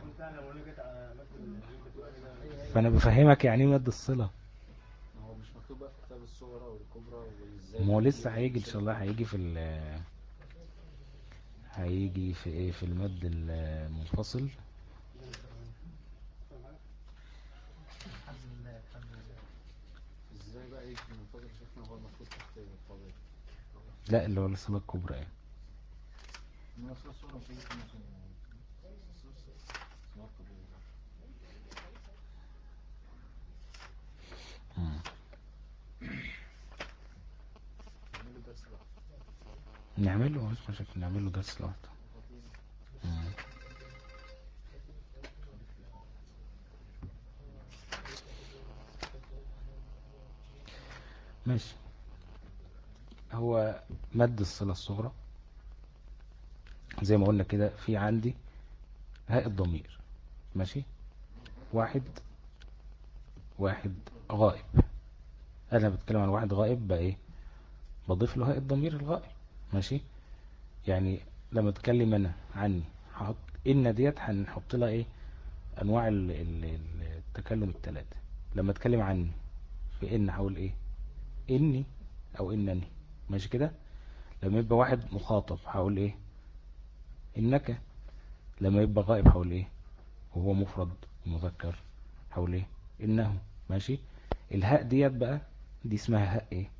Speaker 1: فانا بفهمك يعني ايه مد الصلة.
Speaker 2: هو مش مكتوب بقى في كتاب الصغرى والكبرى وازاي.
Speaker 1: ما هو لسه هيجي ان شاء الله، هيجي في ال هيجي في ايه في المد المنفصل.
Speaker 2: ازاي بقى يجي في المنفصل شيخنا وهو المكتوب تحت الطبيعي؟
Speaker 1: لا اللي هو الصلة الكبرى يعني.
Speaker 2: ما الصورة الصورة مش هيجي في المنفصل.
Speaker 1: نعمل له مش مشاكل، نعمل له درس لوحده. ماشي. هو مد الصلة الصغرى زي ما قلنا كده في عندي هاء الضمير، ماشي، واحد واحد غائب. انا بتكلم عن واحد غائب بقى ايه، بضيف له هاء الضمير الغائب، ماشي. يعني لما اتكلم انا عني هحط ان ديت هنحط لها ايه، انواع ال- ال- ال- التكلم الثلاثه. لما اتكلم عني في ان هقول ايه، اني او انني، ماشي كده. لما يبقى واحد مخاطب هقول ايه، انك. لما يبقى غائب هقول ايه، وهو مفرد مذكر هقول ايه، انه، ماشي. الهاء ديت بقى دي اسمها هاء ايه،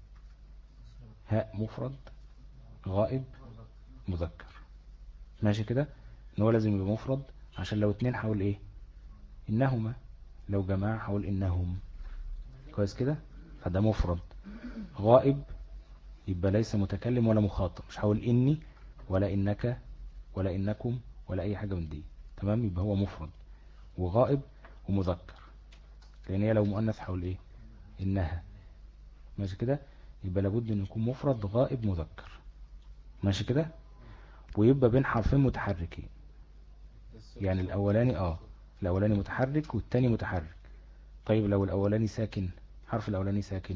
Speaker 1: هاء مفرد غائب مذكر، ماشي كده. ان هو لازم يبقى مفرد، عشان لو اتنين هقول ايه، انهما. لو جماعة هقول انهم، كويس كده. فده مفرد غائب، يبقى ليس متكلم ولا مخاطب، مش هقول اني ولا انك ولا انكم ولا اي حاجة من دي، تمام. يبقى هو مفرد وغائب ومذكر، لان هي لو مؤنث هقول ايه، انها، ماشي كده. يبقى لابد ان يكون مفرد غائب مذكر، ماشي كده. ويبقى بين حرفين متحركين، يعني الاولاني اه الاولاني متحرك والتاني متحرك. طيب لو الاولاني ساكن، حرف الاولاني ساكن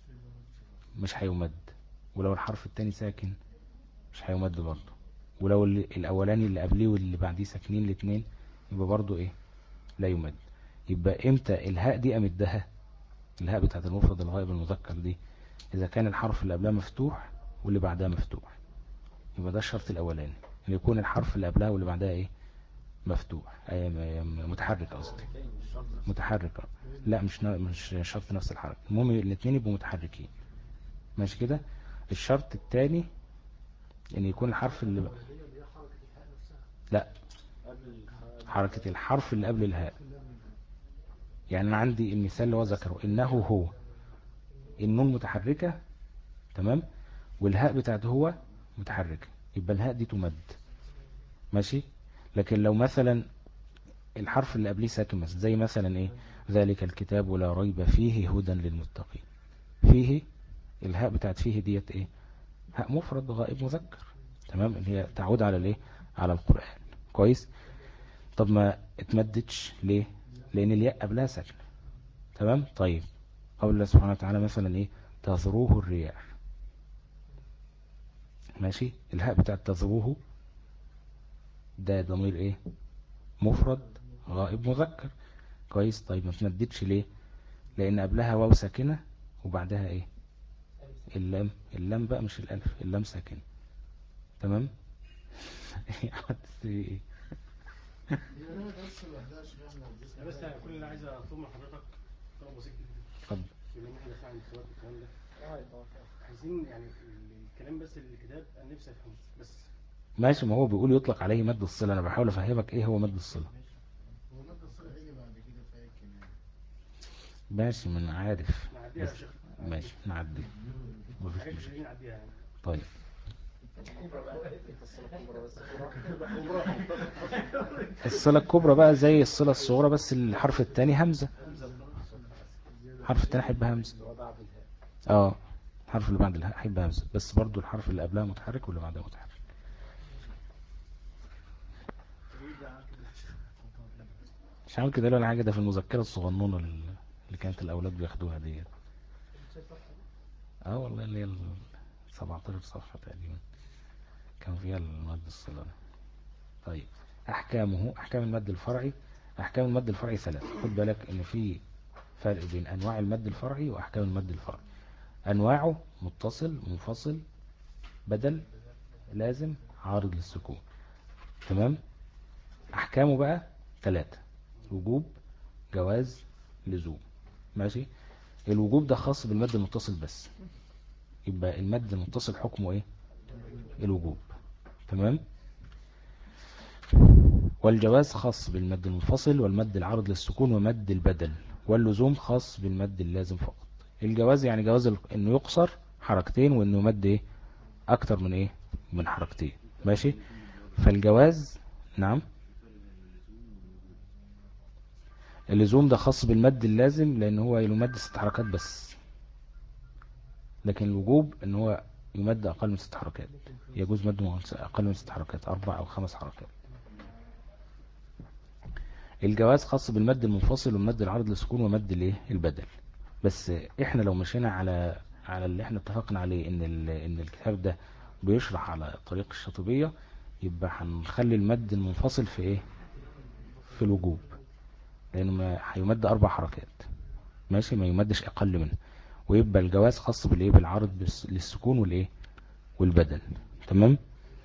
Speaker 1: مش هيمد، ولو الحرف التاني ساكن مش هيمد برضه، ولو ال- الاولاني اللي قبليه واللي بعديه ساكنين الاثنين يبقى برضه ايه، لا يمد. يبقى امتى الهاء دي امدها، الهاء بتاعت المفرد الغائب المذكر دي، اذا كان الحرف اللي قبلها مفتوح واللي بعدها مفتوح. يبقى ده الشرط الاولاني، ان يكون الحرف اللي قبلها واللي بعدها ايه، مفتوح، أي م- متحرك قصدي، متحرك. آه. لا مش نا- مش شرط نفس الحركة، المهم الاثنين يبقوا متحركين، ماشي كده. الشرط الثاني ان يكون الحرف اللي، لا، حركة الحرف اللي قبل الهاء. يعني انا عندي المثال اللي هو ذكره، انه هو، النون متحركة، تمام، والهاء بتاعته هو متحركة، يبقى الهاء دي تمد، ماشي. لكن لو مثلا الحرف اللي قبليه ساكن مثلا، زي مثلا ايه، ذلك الكتاب لا ريب فيه هدى للمتقين. فيه، الهاء بتاعت فيه ديت ايه، هاء مفرد غائب مذكر، تمام، اللي هي تعود على الايه، على القرآن، كويس. طب ما اتمدتش ليه، لان الياء قبلها ساكنه، تمام. طيب قول الله سبحانه وتعالى مثلا ايه، تذروه الرياح، ماشي. الهاء بتاعت تذروه ده ضمير ايه، مفرد غائب مذكر، كويس. طيب ما اتمدتش ليه، لان قبلها واو ساكنه وبعدها ايه، اللام. اللام بقى مش الالف، اللام ساكنه، تمام. ايه،
Speaker 3: لا بس يعني كل اللي عايز اطلبه من حضرتك طلب بسيط جدا.
Speaker 1: اتفضل.
Speaker 3: بما ان احنا دافعين عن الانتخابات والكلام ده، عايزين يعني الكلام بس اللي الكتاب انا نفسي افهمه بس.
Speaker 1: ماشي، ما هو بيقول يطلق عليه مد الصلة، انا بحاول افهمك ايه هو مد الصلة.
Speaker 4: هو مد الصلة هيجي بعد كده في آية كمان.
Speaker 1: ماشي، من عارف.
Speaker 3: نعديها
Speaker 1: بس
Speaker 3: يا شيخ.
Speaker 1: ماشي نعدي، مفيش
Speaker 3: حاجات
Speaker 1: مشكلة.
Speaker 3: اللي نعديها يعني.
Speaker 1: طيب الصلة الكبرى بقى زي الصلة الصغرى، بس الحرف الثاني همزة، الحرف الثاني هيبقى همزة. اه الحرف اللي بعد الهاء هيبقى همزة، بس برضو الحرف اللي قبلها متحرك واللي بعدها متحرك. مش عامل كده ولا حاجة، ده في المذكرة الصغنونة اللي كانت الأولاد بياخدوها دي. اه والله اللي هي ال سبعتاشر صفحة تقريبا كان فيها المد الصلة. طيب أحكامه، أحكام المد الفرعي. أحكام المد الفرعي ثلاث، خد بالك إن في فرق بين أنواع المد الفرعي وأحكام المد الفرعي. أنواعه متصل، منفصل، بدل، لازم، عارض للسكون، تمام. أحكامه بقى ثلاثة، وجوب، جواز، لزوم، ماشي. الوجوب ده خاص بالمد المتصل بس، يبقى المد المتصل حكمه ايه، الوجوب، تمام. والجواز خاص بالمد المنفصل والمد العارض للسكون ومد البدل. واللزوم خاص بالمد اللازم فقط. الجواز يعني جواز ال- انه يقصر حركتين، وانه يمد ايه، اكتر من ايه، من حركتين، ماشي. فالجواز، نعم. اللزوم ده خاص بالمد اللازم، لان هو يمد ست حركات بس. لكن الوجوب ان هو يمد أقل من ست حركات، يجوز مد أقل من ست حركات، أربع أو خمس حركات. الجواز خاص بالمد المنفصل والمد العرض للسكون ومد الايه البدل. بس احنا لو مشينا على على اللي احنا اتفقنا عليه ان ان الكتاب ده بيشرح على طريق الشاطبية، يبقى هنخلي المد المنفصل في ايه في الوجوب، لانه ما هيمد اربع حركات ماشي، ما يمدش اقل منه، ويبقى الجواز خاص بالايه بالعرض للسكون والايه والبدل. تمام.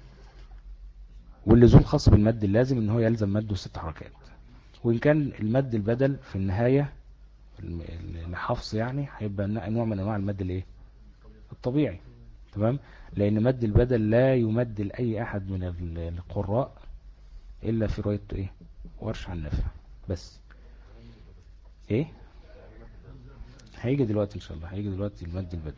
Speaker 1: واللزوم خاص بالمد اللازم ان هو يلزم مده ست حركات، وإن كان المد البدل في النهاية الحفص يعني هيبقى نوع من أنواع المد الايه الطبيعي. تمام. لأن مد البدل لا يمد لأي أحد من القراء إلا في رواية إيه ورش عن نافع بس. إيه هيجي دلوقتي إن شاء الله، هيجي دلوقتي المد البدل.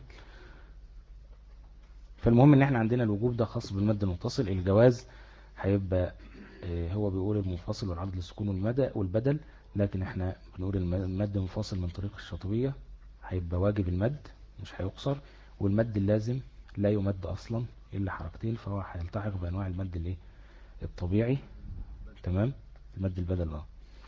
Speaker 1: فالمهم إن إحنا عندنا الوجوب ده خاص بالمد المتصل، الجواز هيبقى هو بيقول المنفصل والعرض للسكون والمدى والبدل، لكن احنا بنقول المد منفصل من طريق الشاطبية هيبقى واجب المد مش هيقصر، والمد اللازم لا يمد اصلا الا حركتين، فهو هيلتحق بانواع المد الايه الطبيعي. تمام. المد البدل اه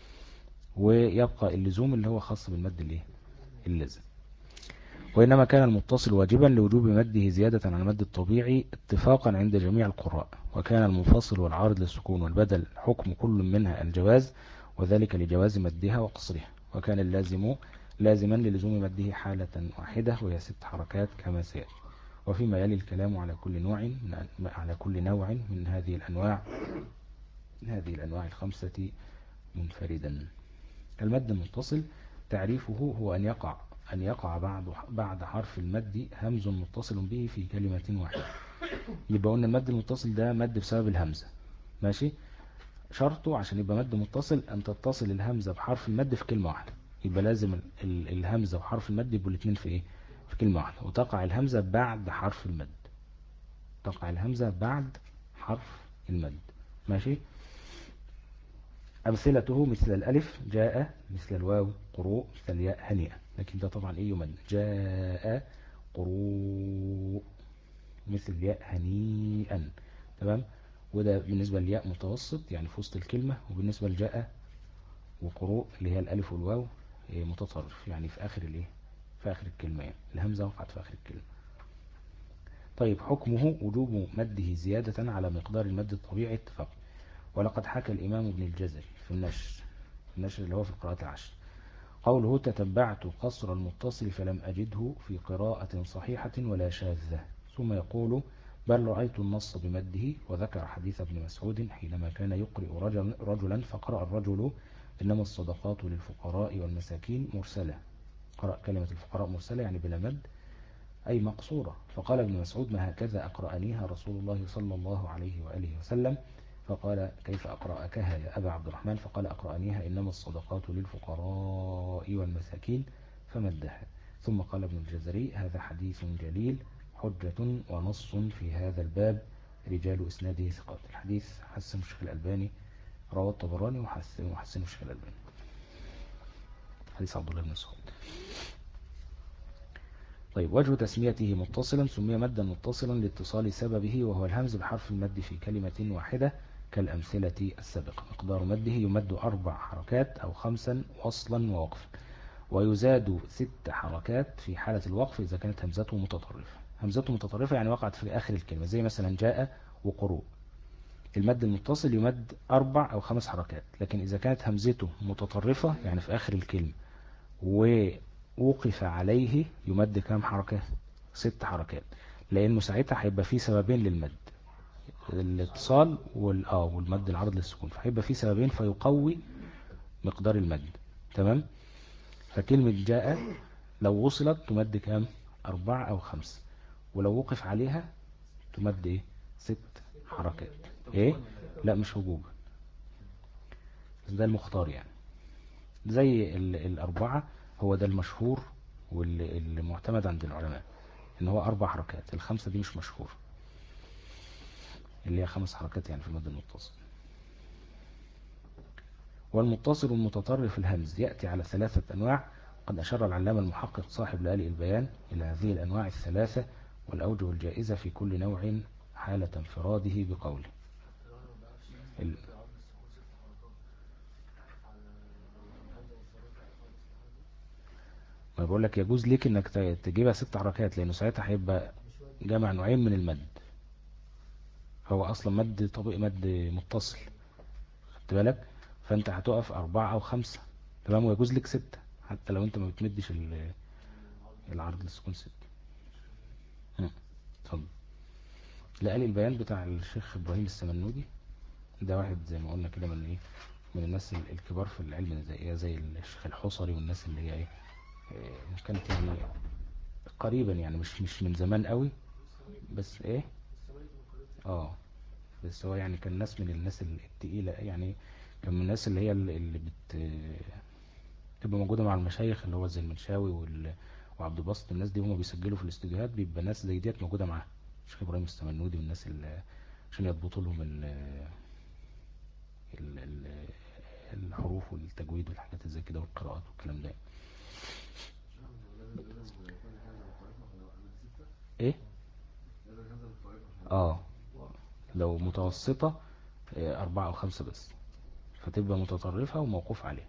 Speaker 1: ويبقى اللزوم اللي هو خاص بالمد الايه اللازم. وإنما كان المتصل واجبا لوجوب مده زيادة عن المد الطبيعي اتفاقا عند جميع القراء، وكان المنفصل والعارض للسكون والبدل حكم كل منها الجواز، وذلك لجواز مدها وقصرها، وكان اللازم لازما للزوم مده حالة واحدة وهي ست حركات كما سيأتي. وفيما يلي الكلام على كل نوع من على كل نوع من هذه الأنواع من هذه الأنواع الخمسة منفردا. المد المتصل تعريفه هو أن يقع أن يقع بعد بعد حرف المد همز متصل به في كلمة واحدة. يبقى قلنا المد المتصل ده مد بسبب الهمزة ماشي، شرطه عشان يبقى مد متصل أن تتصل الهمزة بحرف المد في كلمة واحدة. يبقى لازم الهمزة وحرف المد يبقوا الاثنين في ايه في كلمة واحدة، وتقع الهمزة بعد حرف المد، تقع الهمزة بعد حرف المد ماشي. أمثلته مثل الألف جاء، مثل الواو قروء، مثل الياء هنيئة، لكن ده طبعا إيه يمد. جاء قروء مثل الياء هنيئا. تمام. وده بالنسبة للياء متوسط يعني في وسط الكلمة، وبالنسبة لجاء وقروء اللي هي الألف والواو متطرف يعني في آخر الايه في آخر الكلمة، يعني الهمزة وقعت في آخر الكلمة. طيب حكمه وجوب مده زيادة على مقدار المد الطبيعي اتفاق. ولقد حكى الإمام ابن الجزري في النشر النشر اللي هو في القراءات العشر قوله تتبعت قصر المتصل فلم أجده في قراءة صحيحة ولا شاذة، ثم يقول بل رأيت النص بمده، وذكر حديث ابن مسعود حينما كان يقرئ رجل رجلا فقرأ الرجل إنما الصدقات للفقراء والمساكين مرسلة، قرأ كلمة الفقراء مرسلة يعني بلا مد أي مقصورة، فقال ابن مسعود ما هكذا أقرأنيها رسول الله صلى الله عليه وآله وسلم، فقال كيف أقرأكها يا أبا عبد الرحمن؟ فقال أقرأنيها إنما الصدقات للفقراء والمساكين فمدها. ثم قال ابن الجزري هذا حديث جليل حجة ونص في هذا الباب، رجال إسناده ثقات. الحديث حسن الشيخ الألباني، رواه الطبراني وحسن وحسن الشيخ الألباني، حديث عبد الله بن مسعود. طيب وجه تسميته متصلا سمي مدا متصلا لاتصال سببه وهو الهمز بحرف المد في كلمة واحدة كالأمثلة السابقة. مقدار مده يمد أربع حركات أو خمسا وصلا ووقفا، ويزاد ست حركات في حالة الوقف إذا كانت همزته متطرفة. همزته متطرفة يعني وقعت في آخر الكلمة، زي مثلا جاء وقروء. المد المتصل يمد أربع أو خمس حركات، لكن إذا كانت همزته متطرفة يعني في آخر الكلمة ووقف عليه يمد كام حركة؟ ست حركات، لأنه ساعتها هيبقى فيه سببين للمد، الاتصال والآه والمد العرض للسكون، فهيبقى فيه سببين فيقوي مقدار المد. تمام. فكلمة جاء لو وصلت تمد كام؟ أربعة أو خمس، ولو وقف عليها تمد إيه؟ ست حركات. إيه؟ لا مش وجوبا، ده المختار يعني، زي الأربعة هو ده المشهور والمعتمد عند العلماء إن هو أربع حركات، الخمسة دي مش مشهور اللي هي خمس حركات يعني في المد المتصل. والمتصل المتطرف الهمز يأتي على ثلاثة أنواع، قد أشار العلامة المحقق صاحب لآلئ البيان إلى هذه الأنواع الثلاثة والأوجه الجائزة في كل نوع حالة انفراده بقوله. ال... ما بقول لك يجوز ليك انك ت- تجيبها ست حركات، لانه ساعتها هيبقى جمع نوعين من المد. هو اصلا مد طبيعي، مد متصل، خدت بالك؟ فانت هتقف اربعة او خمسة، تمام، ويجوز لك ستة حتى لو انت ما بتمدش ال- العرض للسكون ستة. هم، اتفضل. لا، قال البيان بتاع الشيخ ابراهيم السمنودي، ده واحد زي ما قلنا كده من ايه، من الناس ال- الكبار في العلم، زي ايه، زي الشيخ الحصري والناس اللي هي ايه، إيه، كانت يعني قريبا، يعني مش مش من زمان قوي، بس ايه، اه، بس هو يعني كان ناس من الناس التقيلة، يعني كان من الناس اللي هي اللي اللي بت تبقى موجودة مع المشايخ، اللي هو زي المنشاوي وال... وعبد الباسط. الناس دي هم بيسجلوا في الاستوديوهات، بيبقى ناس زي ديت موجودة معاها الشيخ ابراهيم السمنودي والناس اللي عشان يضبطوا لهم ال... ال... ال... الحروف والتجويد والحاجات زي كده والقراءات والكلام ده. ايه، اه، لو متوسطة آه، أربعة أو خمسة بس، فتبقى متطرفة وموقوف عليه.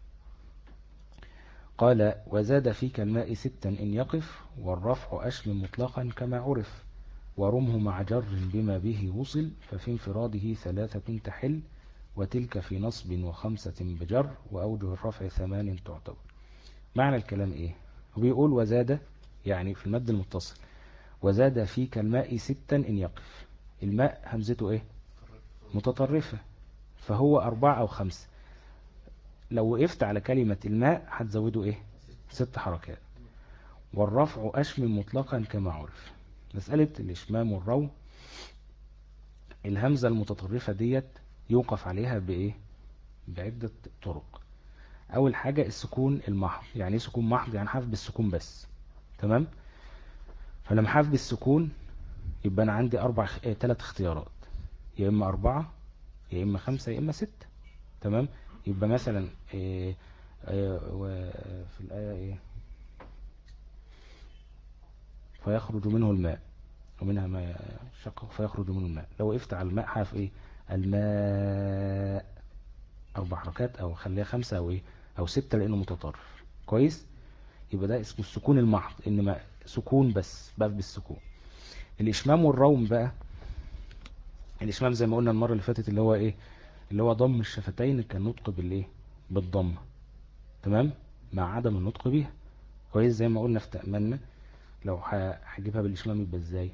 Speaker 1: قال وزاد فيك الماء ستا إن يقف، والرفع أشم مطلقا كما عرف، ورمه مع جر بما به وصل، ففي انفراده ثلاثة تحل، وتلك في نصب وخمسة بجر، وأوجه الرفع ثمان تعتبر. معنى الكلام إيه؟ هو بيقول وزاد يعني في المد المتصل، وزاد فيك الماء ستا إن يقف. الماء همزته إيه؟ متطرفة، فهو أربعة أو خمسة. لو وقفت على كلمة الماء هتزوده إيه؟ ست حركات. والرفع أشمل مطلقا كما عرف. مسألة الإشمام والروم، الهمزة المتطرفة ديت يوقف عليها بإيه؟ بعدة طرق. أول حاجة السكون المحض. يعني إيه سكون محض؟ يعني حرف بالسكون بس، تمام؟ فلما حرف بالسكون يبقى أنا عندي أربع اه تلات اختيارات، يا إما أربعة يا إما خمسة يا إما ستة، تمام؟ يبقى مثلا إيه إيه في الآية إيه، فيخرج منه الماء ومنها ما يشقق فيخرج منه الماء. لو وقفت على الماء حرف ايه؟ الماء، اربع حركات، او خليها خمسة او ايه، او ستة لانه متطرف. كويس، يبقى ده اسمه السكون المحض، انما سكون بس، بقى بالسكون. الاشمام والروم بقى، الاشمام زي ما قلنا المرة اللي فاتت اللي هو ايه، اللي هو ضم الشفتين كالنطق بالايه، بالضمه، تمام، مع عدم النطق بيها. كويس، زي ما قلنا في تأملنا. لو هجيبها بالاشمام يبقى ازاي؟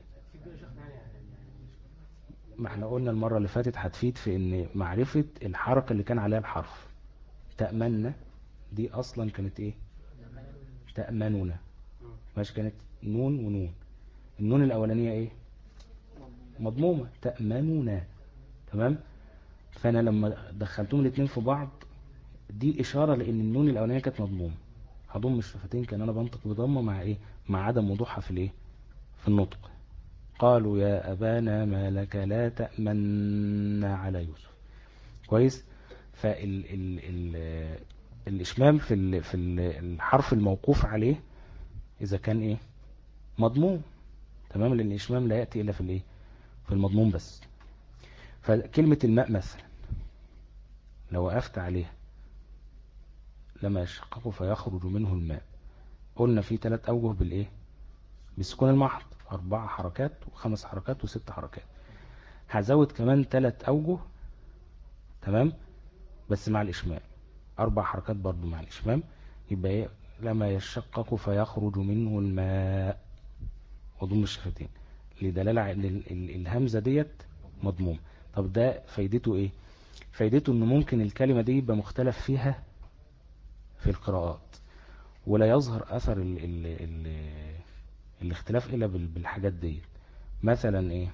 Speaker 1: ما احنا قلنا المرة اللي فاتت هتفيد في ان معرفة الحركة اللي كان عليها الحرف. تأمنا دي اصلا كانت ايه؟ تأمننا، ماشي، كانت نون ونون. النون الاولانية ايه؟ مضمومة، تأمننا، تمام. فانا لما دخلتهم الاثنين في بعض، دي اشارة لان النون الاولانية كانت مضمومة، هضم الشفتين كان انا بنطق بضمة مع ايه، مع عدم وضوحها في الايه، في النطق. قالوا يا ابانا ما لك لا تأمنا على يوسف. كويس. فال ال ال الإشمام في ال في ال الحرف الموقوف عليه إذا كان إيه، مضموم، تمام، لأن الإشمام لا يأتي إلا في الإيه، في المضموم بس. فكلمة الماء مثلا لو وقفت عليها لما يشقق فيخرج منه الماء، قلنا في ثلاث أوجه بالإيه، بالسكون المحض، أربع حركات وخمس حركات وست حركات. هزود كمان ثلاث أوجه، تمام، بس مع الإشمام، أربع حركات برضو مع الإشمام. يبقى إيه، لما يشقق فيخرج منه الماء، وضم الشفتين لدلالة على ان ال- ال- الهمزة ديت مضموم. طب ده فايدته ايه؟ فايدته انه ممكن الكلمة دي يبقى مختلف فيها في القراءات، ولا يظهر اثر ال ال ال الاختلاف الا بال- بالحاجات دي. مثلا ايه،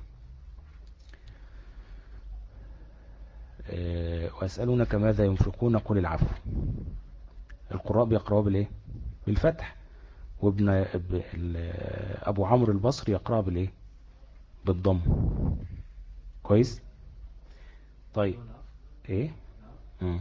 Speaker 1: آه، واسألونك ماذا ينفقون قل العفو. القراء بيقرأوا بالايه، بالفتح، وابن اب- ال- ابو عمرو البصري يقرأ بالايه، بالضم. كويس. طيب ايه، امم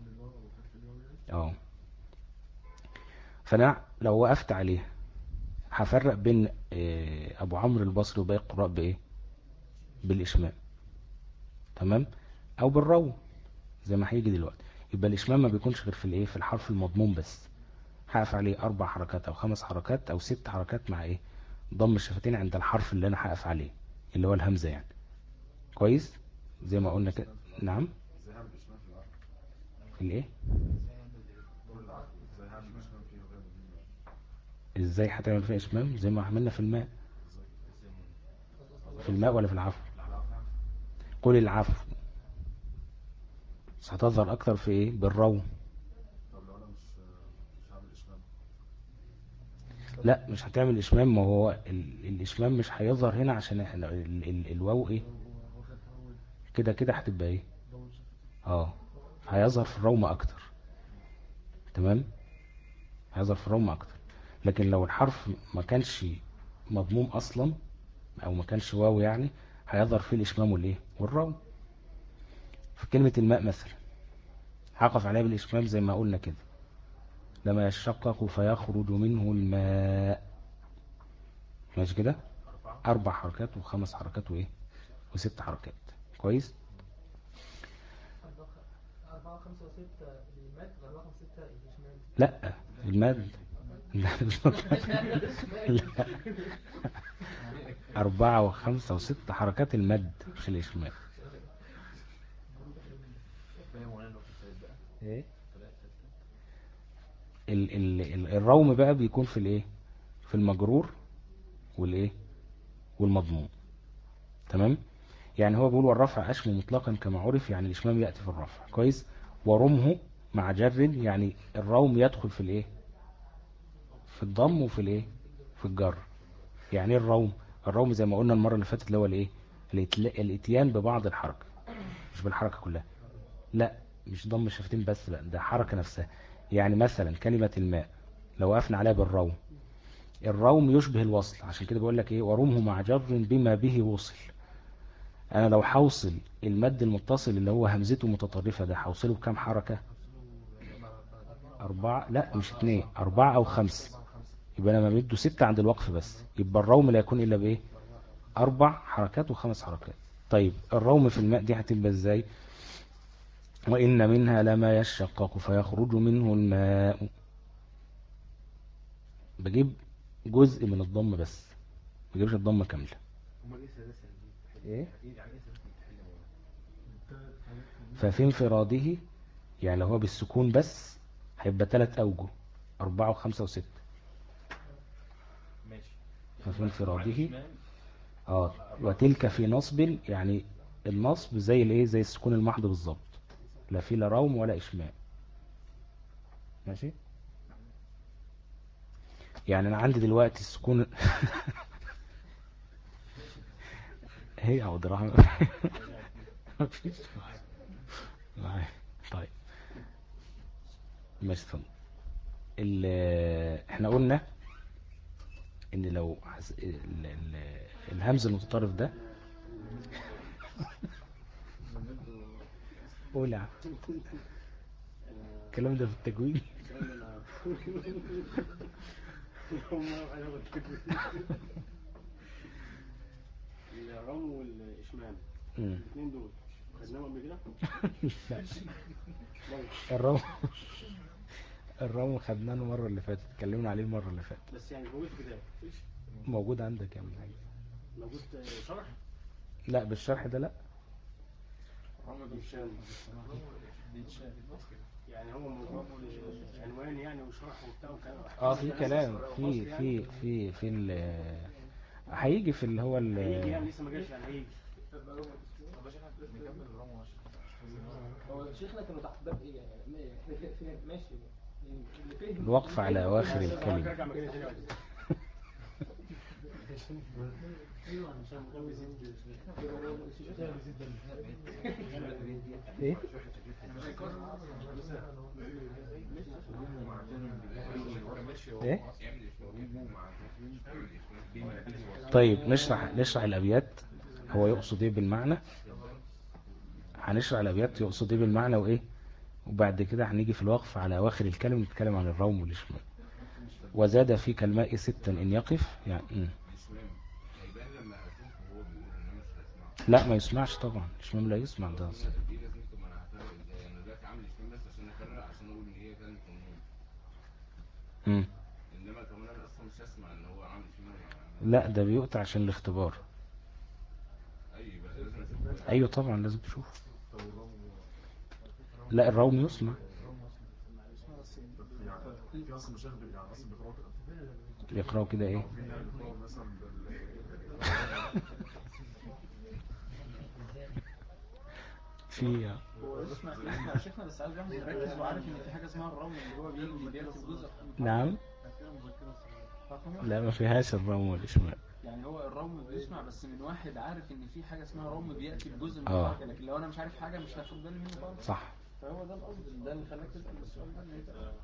Speaker 1: اه، فانا لو وقفت عليه هفرق بين آه، ابو عمرو البصري وباقي القراء بايه؟ بالاشمام. تمام. او بالروم زي ما هيجي دلوقتي. يبقى الاشمام ما بيكونش غير في الايه، في الحرف المضموم بس. هقف عليه اربع حركات او خمس حركات او ست حركات مع ايه؟ ضم الشفتين عند الحرف اللي انا هقف عليه اللي هو الهمزة يعني. كويس زي ما قلنا كده. نعم.
Speaker 5: ازاي هعمل اشمام في العقل؟
Speaker 1: في الايه؟
Speaker 5: دور العقل ازاي هعمل اشمام فيه غير مهم؟
Speaker 1: ازاي هتعمل فيها اشمام؟ زي ما عملنا في الماء. في الماء ولا في العفو؟ قول العفو. بس هتظهر اكتر في ايه؟ بالروم.
Speaker 5: طب لو انا مش مش هعمل اشمام؟
Speaker 1: لا مش هتعمل اشمام. ما هو ال... الاشمام مش هيظهر هنا عشان احنا ال... ال... الواو ايه كده كده هتبقى ايه؟ اه هيظهر في الروم اكتر. تمام. هيظهر في الروم اكتر. لكن لو الحرف ما كانش مضموم اصلا او ما كانش واو يعني هيظهر فيه الاشمام والايه والروم. في كلمة الماء مثلا هقف عليها بالاشمام زي ما قلنا كده. لما يشقق فيخرج منه الماء. ماشي كده. اربع حركات وخمس حركات وايه وست حركات. كويس.
Speaker 6: أربعة خمسة وستة المد، أربعة خمسة ستة الشمال.
Speaker 1: لا المد. لا. أربعة وخمسة وست حركات المد مش الإشمام. إيه؟ ال ال ال الروم بقى بيكون في الإيه؟ في المجرور والإيه؟ والمضموم. تمام؟ يعني هو بيقول والرفع أشم مطلقا كما عرف، يعني الإشمام يأتي في الرفع. كويس. ورمه مع جر، يعني الروم يدخل في الإيه؟ في الضم وفي الإيه؟ في الجر. يعني ايه الروم؟ الروم زي ما قلنا المرة اللي فاتت اللي هو الايه؟ الاتيان ببعض الحركة مش بالحركة كلها. لا مش ضم الشفتين بس بقى، ده حركة نفسها. يعني مثلا كلمة الماء لو وقفنا عليها بالروم، الروم يشبه الوصل. عشان كده بقول لك ايه؟ ورمه مع جر بما به وصل. انا لو حوصل المد المتصل اللي هو همزته متطرفة ده حوصله بكام حركة؟ أربعة. لا مش اتنين، أربعة أو خمس. يبقى أنا مده ستة عند الوقف بس. يبقى الروم لا يكون إلا بإيه؟ أربع حركات وخمس حركات. طيب الروم في الماء دي هتبقى إزاي؟ وإن منها لما يشقق فيخرج منه الماء. بجيب جزء من الضم بس، ما بجيبش الضمة كاملة. إيه؟ ففي انفراده يعني لو هو بالسكون بس هيبقى ثلاث أوجه، أربعة وخمسة وستة. ففي انفراده اه. وتلك في نصب، يعني النصب زي الايه؟ زي السكون المحض بالظبط. لا في لا روم ولا اشمام. ماشي. يعني انا عندي دلوقتي السكون هي عبد الرحمن. مفيش معايا. طيب ماشي. ثم احنا قلنا ان لو حس... ال... ال... الهمز المتطرف ده قول يا عم. الكلام ده في التجويد.
Speaker 3: الرم والإشمام
Speaker 1: مم.
Speaker 3: الاثنين دول خدناهم قبل كده؟
Speaker 1: لا. الرم الرم خدناه المرة اللي فاتت، اتكلمنا عليه المرة اللي فاتت.
Speaker 3: بس يعني موجود في كتاب
Speaker 1: موجود عندك يا من حاجة.
Speaker 3: موجود شرح؟
Speaker 1: لا بالشرح ده لا.
Speaker 3: بيتشال يعني هو موجود عنوان يعني وشرح وبتاع وكلام.
Speaker 1: اه في كلام في في في في ال هيجي في اللي هو ال
Speaker 3: هيجي يعني لسه ما جاش يعني هيجي.
Speaker 2: هو شيخنا كانوا تحت باب ايه يعني؟ احنا في- في- ماشي اللي فهم
Speaker 1: الوقف على اواخر الكلمة.
Speaker 3: ارجع مكاني تاني بعد كده. عشان مكان بيزيد
Speaker 1: ايه ايه. طيب نشرح نشرح الابيات. هو يقصد ايه بالمعنى؟ هنشرح الابيات يقصد ايه بالمعنى وايه، وبعد كده هنيجي في الوقف على اواخر الكلمة نتكلم عن الروم والاشمام. وزاد فيك الماء ستا إن يقف يعني م.
Speaker 5: هيبان لما اشوفه وهو بيقول ان انا مش هسمعه.
Speaker 1: لا ما يسمعش طبعا، الإشمام لا يسمع ده.
Speaker 5: دي لازم تبقى انا هفرق ازاي؟ انا دلوقتي عامل اشمام بس عشان افرق، عشان اقول ان هي كانت النوم.
Speaker 1: م.
Speaker 5: انما كمان انا اصلا مش هسمع ان هو عامل اشمام.
Speaker 1: لا ده بيقطع عشان الاختبار.
Speaker 5: ايوه يبقى لازم اشوفه.
Speaker 1: أيوة طبعا لازم تشوف. لا الروم يسمع.
Speaker 5: في اصلا مشايخ يعني اصلا بيقراوا كده.
Speaker 1: بيقرأوا كده ايه؟
Speaker 5: في يعني بيقراوا مثلا
Speaker 1: في
Speaker 2: هو يسمع يسمع شيخنا، بس عايز واحد يركز وعارف ان في حاجه اسمها الروم اللي هو بيجي بيكتب جزء.
Speaker 1: نعم. لا ما فيهاش الروم والإشمام.
Speaker 2: يعني هو الروم بيسمع بس من واحد عارف ان في حاجه اسمها روم بياتي بجزء من
Speaker 1: آه.
Speaker 2: الحركه، لكن لو انا مش عارف حاجه مش هاخد بالي منه خالص.
Speaker 1: صح.
Speaker 2: فهو ده القصد، ده اللي خلاك تسال السؤال ده. إن أنت-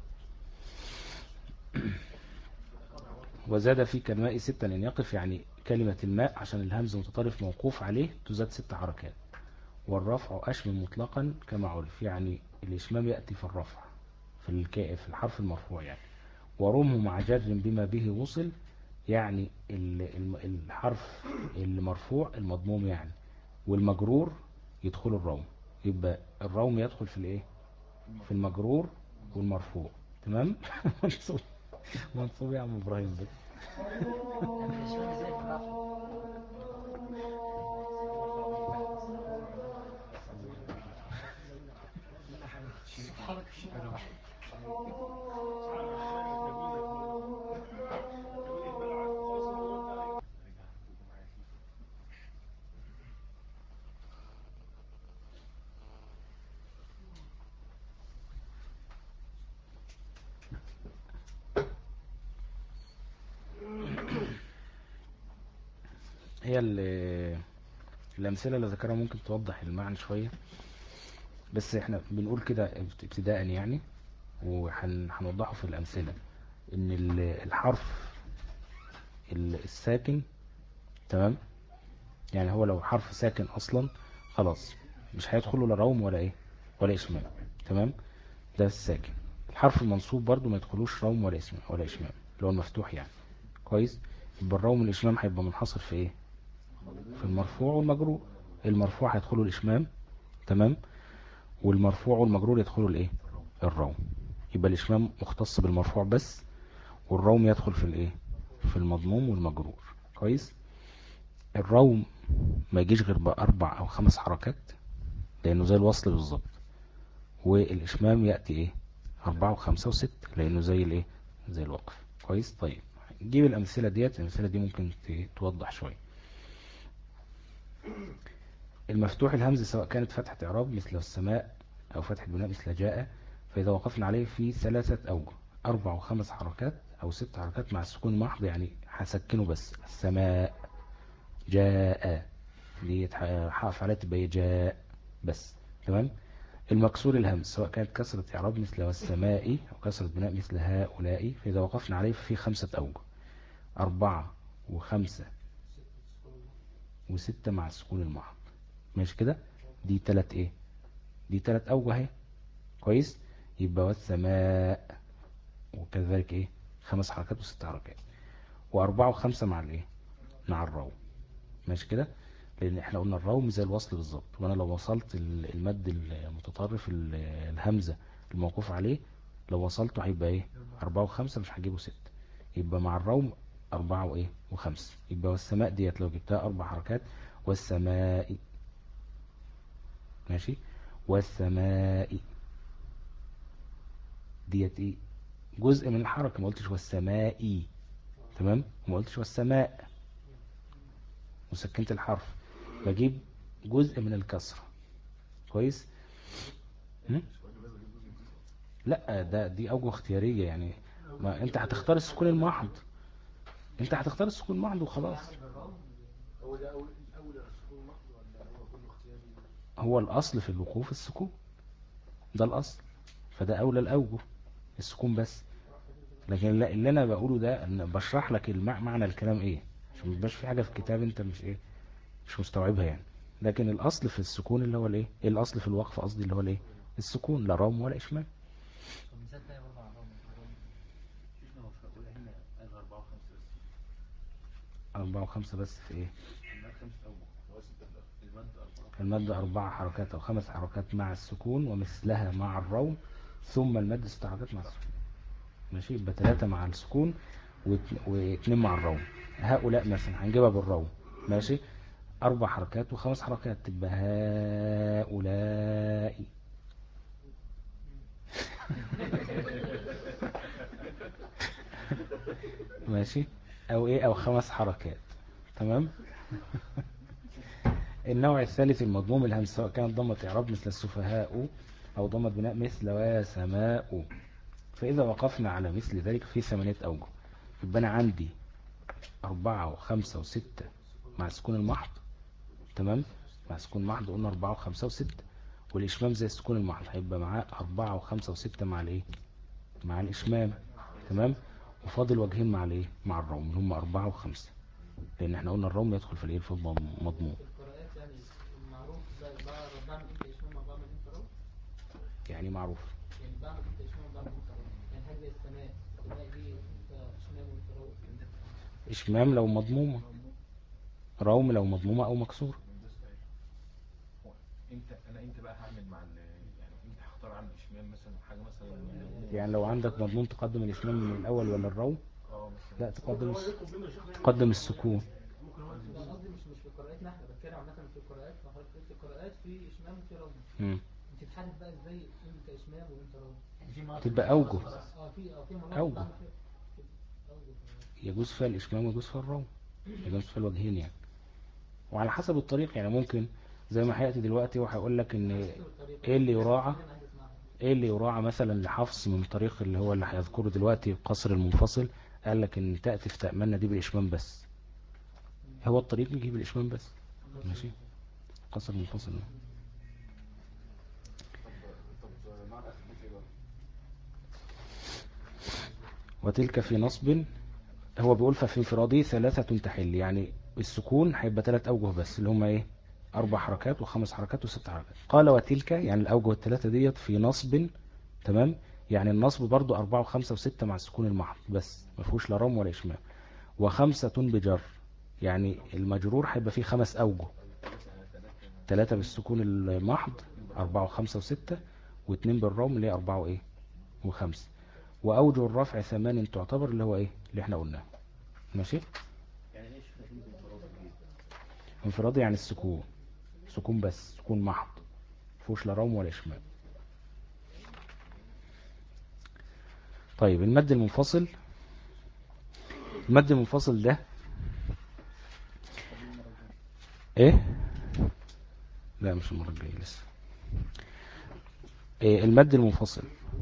Speaker 1: وزاد فيك الماء ستا إن يقف، يعني كلمة الماء عشان الهمز متطرف موقوف عليه تزاد ست حركات. والرفع أشمل مطلقا كما عرف، يعني الإشمام يأتي في الرفع في الك... في الحرف المرفوع يعني. ورمه مع جر بما به وصل، يعني الحرف المرفوع المضموم يعني والمجرور يدخل الروم، يبقى الروم يدخل في الايه؟ في المجرور والمرفوع. تمام. منصوب منصوب يا عم ابراهيم بس. هي الأمثلة اللي ذكرها ممكن توضح المعنى شوية، بس احنا بنقول كده ابتداء يعني، وهنوضحه في الأمثلة. ان الحرف الساكن تمام، يعني هو لو حرف ساكن اصلا خلاص مش هيدخله لا روم ولا ايه ولا اشمام. تمام، ده الساكن. الحرف المنصوب برضو ما يدخلوش روم ولا اسم ولا اشمام، اللي هو المفتوح يعني. كويس، يبقى الروم والاشمام هيبقى منحصر في ايه؟ في المرفوع والمجرور. المرفوع هيدخله الاشمام تمام، والمرفوع والمجرور يدخلوا الايه؟ الروم. يبقى الاشمام مختص بالمرفوع بس، والروم يدخل في الايه؟ في المضموم والمجرور. كويس. الروم ما يجيش غير باربع او خمس حركات لانه زي الوصل بالظبط، والاشمام ياتي ايه؟ اربعة وخمسة وست لانه زي الايه؟ زي الوقف. كويس. طيب نجيب الامثله ديت. الامثله دي ممكن توضح شويه. المفتوح الهمز سواء كانت فتحة إعراب مثل السماء أو فتحة بناء مثل جاء، فإذا وقفنا عليه في ثلاثة أوجه: أربع وخمس حركات أو ست حركات مع السكون المحض، يعني هسكنه بس. السماء، جاء دي حقف عليها تبقى جاء بس. تمام. المكسور الهمز سواء كانت كسرة إعراب مثل والسماء أو كسرة بناء مثل هؤلاء، فإذا وقفنا عليه في خمسة أوجه: أربعة وخمسة وستة مع السكون المحض. ماشي كده. دي تلات ايه؟ دي تلات اوجه اهي. كويس. يبقى والسماء، وكذلك ايه؟ خمس حركات وست حركات، واربعة وخمسة مع الايه؟ مع الروم. ماشي كده. لان احنا قلنا الروم زي الوصل بالظبط، وانا لو وصلت المد المتطرف الهمزة الموقوف عليه، لو وصلته هيبقى ايه؟ اربعة وخمسة، مش هجيبه ست. يبقى مع الروم اربعة وايه؟ وخمسة. يبقى والسماء ديت لو جبتها اربع حركات، والسماء. ماشي. والسماء ديت ايه؟ جزء من الحركة، ما قلتش والسماء. تمام. وما قلتش والسماء، وسكنت الحرف، بجيب جزء من الكسرة. كويس. م? لا ده دي اوجه اختيارية يعني، ما انت هتختار السكون المحض، انت هتختار السكون المحض وخلاص.
Speaker 3: هو ده اول الاول السكون المحض ولا هو كله اختياري؟
Speaker 1: هو الاصل في الوقوف السكون، ده الاصل، فده اولى الاوجه السكون بس. لكن اللي انا بقوله ده ان بشرح لك المع... معنى الكلام ايه، عشان ميبقاش في حاجة في الكتاب انت مش ايه مش مستوعبها يعني. لكن الاصل في السكون اللي هو الايه الاصل في الوقف قصدي اللي هو الايه؟ السكون، لا روم ولا اشمام. أربعة وخمسة بس في إيه؟
Speaker 7: المد خمسة أوجه هو ستة في الآخر. المد أربعة.
Speaker 1: المد أربع حركات أو خمس حركات مع السكون ومثلها مع الروم، ثم المد ست حركات مع السكون. ماشي، يبقى ثلاثة مع السكون وات- واثنين مع الروم. هؤلاء مثلا هنجيبها بالروم. ماشي، أربع حركات وخمس حركات تبقى هؤلاء. ماشي، أو إيه، أو خمس حركات. تمام. النوع الثالث المضموم الهمس، سواء كانت ضمة إعراب مثل السفهاء أو ضمة بناء مثل وسماء. فإذا وقفنا على مثل ذلك في ثمانية أوجه. يبقى أنا عندي أربعة وخمسة وستة مع سكون المحض. تمام، مع سكون المحض قلنا أربعة وخمسة وستة، والإشمام زي السكون المحض هيبقى معاه أربعة وخمسة وستة مع الإيه، مع الإشمام. تمام، وفاضل وجهين مع الإيه، مع الروم، هم أربعة وخمسة، لأن احنا قلنا الروم يدخل في الإيه، في المضموم.
Speaker 6: في القراءات يعني المعروف ب- ب- بعمل امتى اشمام وبعمل امتى روم؟
Speaker 1: يعني معروف.
Speaker 6: يعني بعمل امتى اشمام وبعمل امتى روم؟ يعني حاجه زي السماء، السماء دي امتى اشمام وامتى روم؟
Speaker 1: إشمام لو مضمومة، روم لو مضمومة أو مكسورة.
Speaker 7: هو امتى انا امتى بقى هعمل مع ال يعني امتى هختار اعمل اشمام مثلا حاجه مثلا
Speaker 1: يعني لو عندك مضموم تقدم الإشمام من الأول ولا الروم؟
Speaker 7: اه مثلا
Speaker 1: لا، تقدم الس-
Speaker 3: يطلب منه يشوف نعمل
Speaker 1: تقدم
Speaker 3: إيه.
Speaker 1: السكون.
Speaker 3: ممكن هو
Speaker 6: لا قصدي مش مش في القراءات نحن بتكلم عامه في القراءات، فحضرتك قلت في القراءات في اشمام وفي روم.
Speaker 1: مم.
Speaker 6: انت بتحدد بقى ازاي امتى اشمام وامتى روم؟
Speaker 1: تبقى أوجه،
Speaker 6: اه في اه في مناطق
Speaker 1: أوجه.
Speaker 6: بعمل فيها اوجه.
Speaker 1: يجوز فيها الإشمام ويجوز فيها الروم، يجوز فيها الوجهين يعني. وعلى حسب الطريق يعني، ممكن زي ما هيأتي دلوقتي وهيقول لك ان ايه اللي يراعى، ايه اللي يراعى مثلا لحفص من طريق اللي هو اللي هيذكره دلوقتي قصر المنفصل. قال لك ان تأتي في تأملنا دي بالإشمام بس، هو الطريق يجيب الإشمام بس. ماشي، قصر المنفصل.
Speaker 5: طب طب معنى اخر بيت ايه بقى؟
Speaker 1: وتلك في نصب، هو بيقول ففي انفرادي ثلاثة تحل، يعني السكون هيبقى ثلاث أوجه بس اللي هم ايه، أربع حركات وخمس حركات وست حركات. قال وتلك يعني الأوجه الثلاثة ديت في نصب. تمام، يعني النصب برضو أربعة وخمسة وستة مع السكون المحض بس، ما فيهوش لا روم ولا إشمام. وخمسة بجر، يعني المجرور هيبقى فيه خمس أوجه، ثلاثة بالسكون المحض أربعة وخمسة وستة، واثنين بالروم اللي هي أربعة وإيه وخمسة. وأوجه الرفع ثمان تعتبر اللي هو إيه اللي احنا قلناه. ماشي،
Speaker 7: يعني ايش كلمه انفراد دي؟
Speaker 1: انفرادي يعني السكون، سكون بس، سكون محض، مفيهوش لا روم ولا إشمام. طيب المد المنفصل، المد المنفصل ده ايه، لا مش المرة الجاية لسه. إيه المد المنفصل؟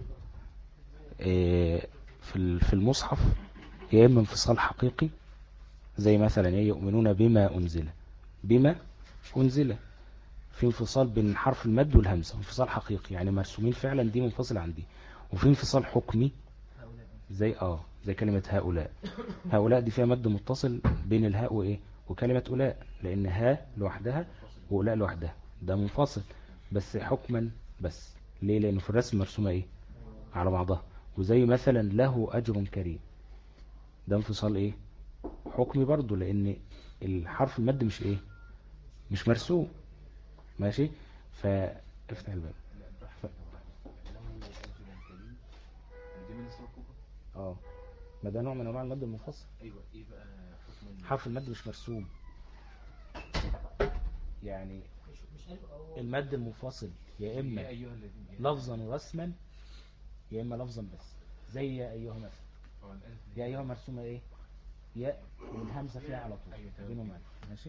Speaker 1: إيه في في المصحف يا اما انفصال حقيقي، زي مثلا ايه يؤمنون بما انزل، بما انزل، في انفصال بين حرف المد والهمزة، انفصال حقيقي يعني مرسومين فعلا، دي منفصل عن دي. وفي انفصال حكمي زي اه زي كلمة هؤلاء، هؤلاء دي فيها مد متصل بين الهاء وايه وكلمة أولاء، لأن ها لوحدها وأولاء لوحدها، ده منفصل بس حكما بس. ليه؟ لأنه في الرسم مرسومة ايه على بعضها. وزي مثلا له أجر كريم، ده انفصال ايه حكمي برضو، لأن الحرف المد مش ايه مش مرسوم. ماشي، فافتح الباب. ف...
Speaker 7: دي من الصوره الكبرى.
Speaker 1: اه ما ده نوع من انواع المد المنفصل.
Speaker 7: ايوه ايه بقى حكم
Speaker 1: حرف المد مش مرسوم، يعني
Speaker 6: مش مش الف او
Speaker 1: المد المنفصل يا اما
Speaker 7: يا ايها الذين
Speaker 1: لفظا ورسما، يا اما لفظا بس، زي يا ايها مثلا.
Speaker 7: اه الالف
Speaker 1: يا ايها مرسومه ايه ياء والهمزه فيها على طول
Speaker 7: ايوه تمام
Speaker 1: بينهم
Speaker 7: كده.
Speaker 1: ألف. ماشي.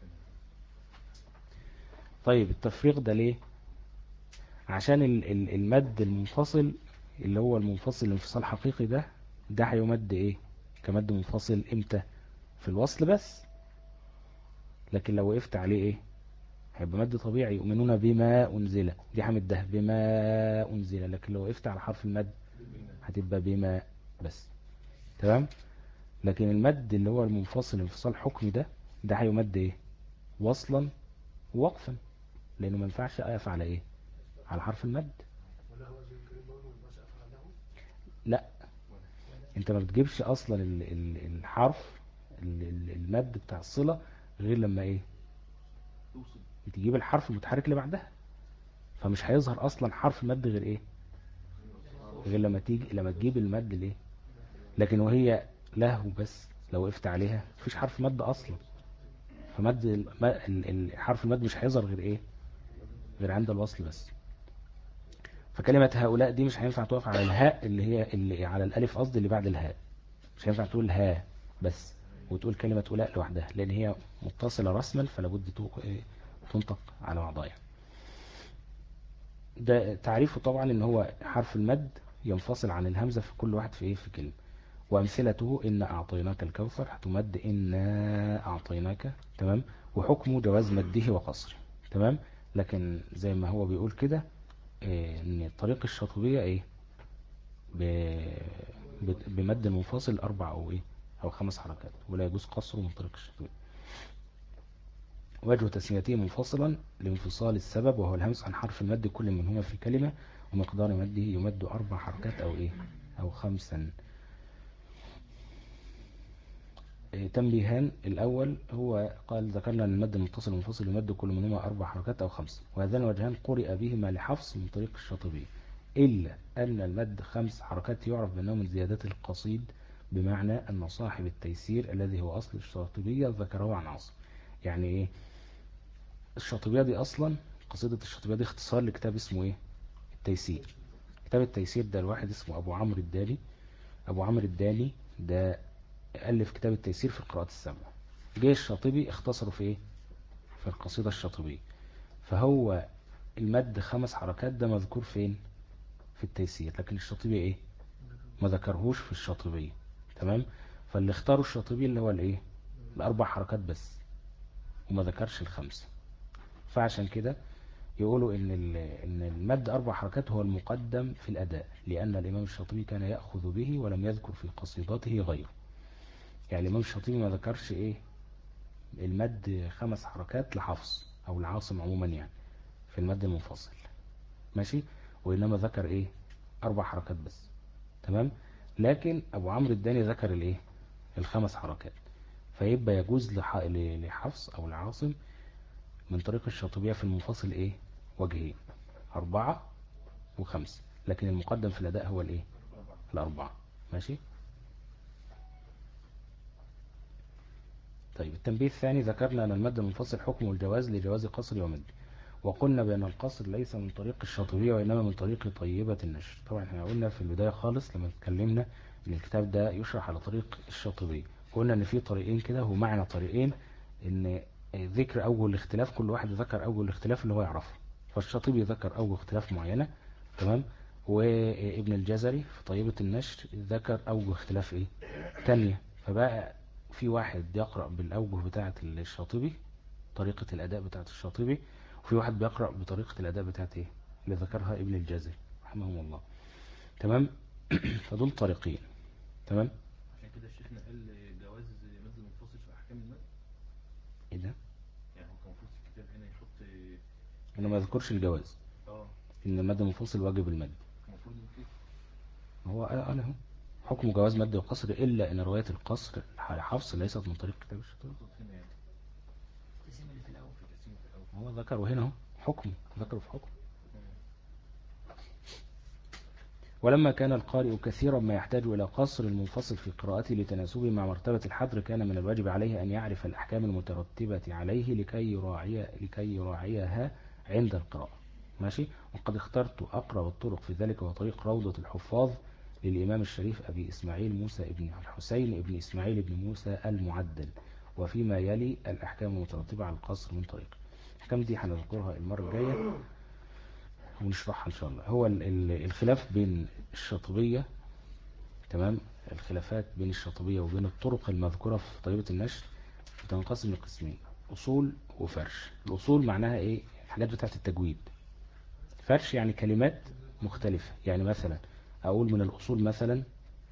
Speaker 1: طيب التفريق ده ليه؟ عشان ال- ال- المد المنفصل اللي هو المنفصل الانفصال حقيقي ده، ده هيمد ايه كمد منفصل امتى؟ في الوصل بس. لكن لو وقفت عليه ايه هيبقى مد طبيعي، يؤمنون بما أنزل، دي همده بما أنزل. لكن لو وقفت على حرف المد هتبقى بما بس. تمام. لكن المد اللي هو المنفصل انفصال حكمي ده، ده هيمد ايه وصلا ووقفا، لانه ما ينفعش اقف على ايه على حرف المد. لا، انت ما بتجيبش اصلا ال- ال- الحرف ال- ال- المد بتاع الصلة غير لما ايه
Speaker 7: توصل.
Speaker 1: تجيب الحرف المتحرك اللي بعدها، فمش هيظهر اصلا حرف المد غير ايه غير لما تيجي لما تجيب المد ليه. لكن وهي له بس لو وقفت عليها مفيش حرف مد اصلا، فمد الم- ال- ال- حرف المد مش هيظهر غير ايه غير عند الوصل بس. فكلمة هؤلاء دي مش هينفع تقف على الهاء اللي هي اللي على الالف قصدي اللي بعد الهاء، مش هينفع تقول ها بس وتقول كلمة أولاء لوحدها، لأن هي متصلة رسما فلا بد تو- إيه، تنطق على بعضها يعني. ده تعريفه طبعا ان هو حرف المد ينفصل عن الهمزة في كل واحد في ايه في كلمة. وامثلته ان اعطيناك الكوثر هتمد انا اعطيناك، تمام. وحكمه جواز مده وقصره، تمام. لكن زي ما هو بيقول كده إيه، ان طريق الشاطبية ايه ب- ب- بمد منفصل اربع او ايه او خمس حركات، ولا يجوز قصره من طريق الشاطبية. وجه تسميته منفصلا لانفصال السبب وهو الهمس عن حرف المد كل منهما في كلمة، ومقدار مده يمد أربع حركات أو إيه أو خمسا. إيه تنبيهان. الأول هو قال ذكرنا أن المد المتصل المنفصل يمد كل منهما أربع حركات أو خمس، وهذان الوجهان قرئ بهما لحفص من طريق الشاطبي، إلا أن المد خمس حركات يعرف بأنه من زيادات القصيد، بمعنى أن صاحب التيسير الذي هو أصل الشاطبية ذكره عن عاصم. يعني إيه الشاطبية دي أصلا؟ قصيدة الشاطبية دي اختصار لكتاب اسمه ايه التيسير. كتاب التيسير ده الواحد اسمه أبو عمرو الدالي. أبو عمرو الدالي ده ألف كتاب التيسير في القراءات السبع. جه الشاطبي اختصره في ايه في القصيدة الشاطبية. فهو المد خمس حركات ده مذكور فين في التيسير، لكن الشاطبي ايه ما ذكرهوش في الشاطبية، تمام. فاللي اختاروا الشاطبي اللي هو الايه الأربع حركات بس، وما ذكرش الخمسة. فعشان كده يقولوا ان ان المد اربع حركات هو المقدم في الاداء، لان الامام الشاطبي كان ياخذ به ولم يذكر في قصيدته غيره. يعني الامام الشاطبي ما ذكرش ايه المد خمس حركات لحفص او العاصم عموما يعني في المد المنفصل، ماشي. وانما ذكر ايه اربع حركات بس، تمام. لكن ابو عمرو الداني ذكر الايه الخمس حركات. فيبقى يجوز لح- لحفص او العاصم من طريق الشاطبية في المنفصل ايه وجهين، أربعة وخمسة، لكن المقدم في الأداء هو الايه الأربعة، ماشي. طيب التنبيه الثاني، ذكرنا أن المد المنفصل حكمه الجواز لجواز قصر ومد، وقلنا بأن القصر ليس من طريق الشاطبية وإنما من طريق طيبة النشر. طبعا احنا قلنا في البداية خالص لما اتكلمنا ان الكتاب ده يشرح على طريق الشاطبية، قلنا ان في طريقين كده ومعنى طريقين، ان ذكر أول الاختلاف كل واحد ذكر أول الاختلاف اللي هو يعرفه. فالشاطبي ذكر أول اختلاف معينة، تمام. وابن الجزري في طيبة النشر ذكر أوجه اختلاف ايه تانية. فبقى في واحد يقرأ بالأوجه بتاعة الشاطبي طريقة الأداء بتاعة الشاطبي، وفي واحد بيقرأ بطريقة الأداء بتاعة ايه اللي ذكرها ابن الجزري رحمه الله، تمام. فدول طريقين، تمام.
Speaker 7: عشان كده شيخنا قال جواز مد منفصل في احكام المد.
Speaker 1: ايه ده
Speaker 7: يعني هو كان المفروض في الكتاب هنا يحط
Speaker 1: انه ما يذكرش الجواز،
Speaker 7: اه
Speaker 1: ان المد منفصل واجب المد.
Speaker 7: المفروض كده.
Speaker 1: هو قال قال اهو حكم جواز مد وقصر، الا ان رواية القصر لحفص ليست من طريق كتاب الشاطبي.
Speaker 7: المفروض هنا يعني
Speaker 6: التقسيم اللي في الأول.
Speaker 7: في التقسيم في الاول.
Speaker 1: هو ذكره هنا اهو حكم ذكره في حكم. ولما كان القارئ كثيرا ما يحتاج إلى قصر المنفصل في قراءته لتناسبه مع مرتبة الحذر، كان من الواجب عليه أن يعرف الأحكام المترتبة عليه لكي يراعي لكي يراعيها عند القراءة، ماشي. وقد اخترت أقرب الطرق في ذلك وطريق روضة الحفاظ للإمام الشريف أبي إسماعيل موسى ابن الحسين ابن إسماعيل ابن موسى المعدل، وفيما يلي الأحكام المترتبة على القصر من طريق. الأحكام دي هنذكرها المرة الجاية ونشرحها إن شاء الله. هو ال- ال- الخلاف بين الشاطبية، تمام. الخلافات بين الشاطبية وبين الطرق المذكورة في طيبة النشر بتنقسم لقسمين، أصول وفرش. الأصول معناها إيه الحاجات بتاعت التجويد. فرش يعني كلمات مختلفة. يعني مثلا أقول من الأصول مثلا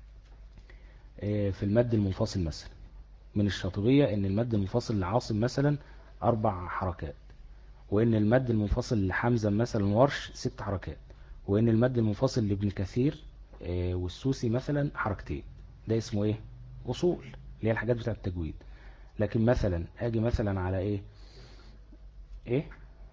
Speaker 1: في المد المنفصل مثلا من الشاطبية إن المد المنفصل لعاصم مثلا أربع حركات، وإن المد المنفصل لحمزة مثلا ورش ست حركات، وإن المد المنفصل لابن كثير والسوسي مثلا حركتين. ده اسمه إيه أصول، اللي هي الحاجات بتاعة التجويد. لكن مثلا اجي مثلا على ايه ايه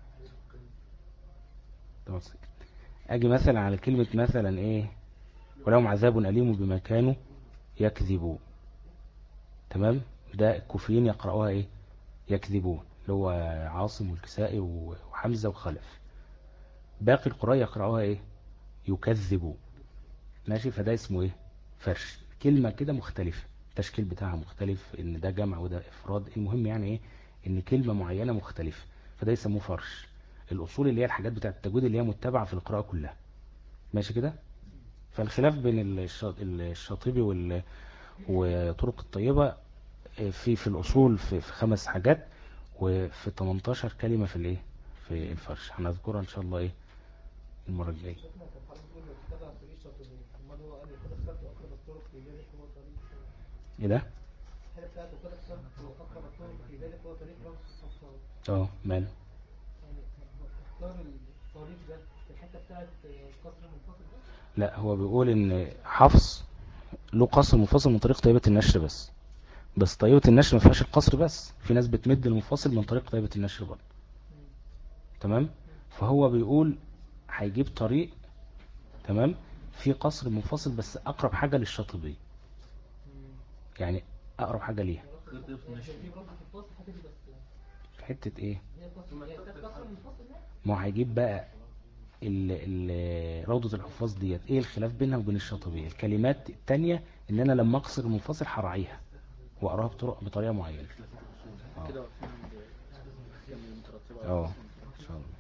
Speaker 1: طب سكت. اجي مثلا على كلمة مثلا ايه ولهم عذاب أليم بما كانوا يكذبون. تمام. ده الكوفيين يقرأوها ايه يكذبون، اللي هو عاصم والكسائي وحمزة وخلف. باقي القراء يقرأوها ايه يكذبون. ماشي. فده اسمه ايه فرش. كلمة كده مختلفة، التشكيل بتاعها مختلف، ان ده جمع وده افراد. المهم يعني ايه ان كلمة معينة مختلفة، فده يسموه فرش. الاصول اللي هي الحاجات بتاعة التجويد اللي هي متبعة في القراءة كلها. ماشي كده. فالخلاف بين الش- الشاطبي وال- وطرق الطيبة في في الأصول في في خمس حاجات، وفي تمنتاشر كلمة في الايه في الفرش. هنذكرها ان شاء الله ايه المرة الجاية.
Speaker 6: شيخنا كان حضرتك بتقول لو اتبع طريق شاطبي، امال هو قال وقد اخترت اقرب الطرق في ذلك هو طريق
Speaker 1: ايه ده؟
Speaker 6: الحته بتاعته وقد اخترت اقرب الطرق في ذلك هو طريق روضة الحفاظ.
Speaker 1: اه ماله.
Speaker 6: يعني اختار الطريق ده في الحته بتاعت قصر منفصل ده.
Speaker 1: لا هو بيقول ان حفص له قصر منفصل من طريق طيبة النشر بس. بس طيبة النشر ما فيهاش القصر بس، في ناس بتمد المنفصل من طريق طيبة النشر برضه. تمام. فهو بيقول هيجيب طريق تمام في قصر منفصل بس اقرب حاجة للشاطبي، يعني اقرب حاجة ليها.
Speaker 6: دي برضه في الفصل الحته دي بس
Speaker 1: في حتة ايه
Speaker 6: هي قصر هي كانت قصر منفصل يعني.
Speaker 1: ما هو هيجيب بقى ال ال روضة الحفاظ ديت ايه الخلاف بينها وبين الشاطبية. الكلمات التانية ان انا لما اقصر المنفصل هراعيها واقراها بطرق بطريقة معينة.
Speaker 2: كده واقفين عند كم مترتبة على
Speaker 1: اه
Speaker 2: القسم.
Speaker 1: ان شاء الله.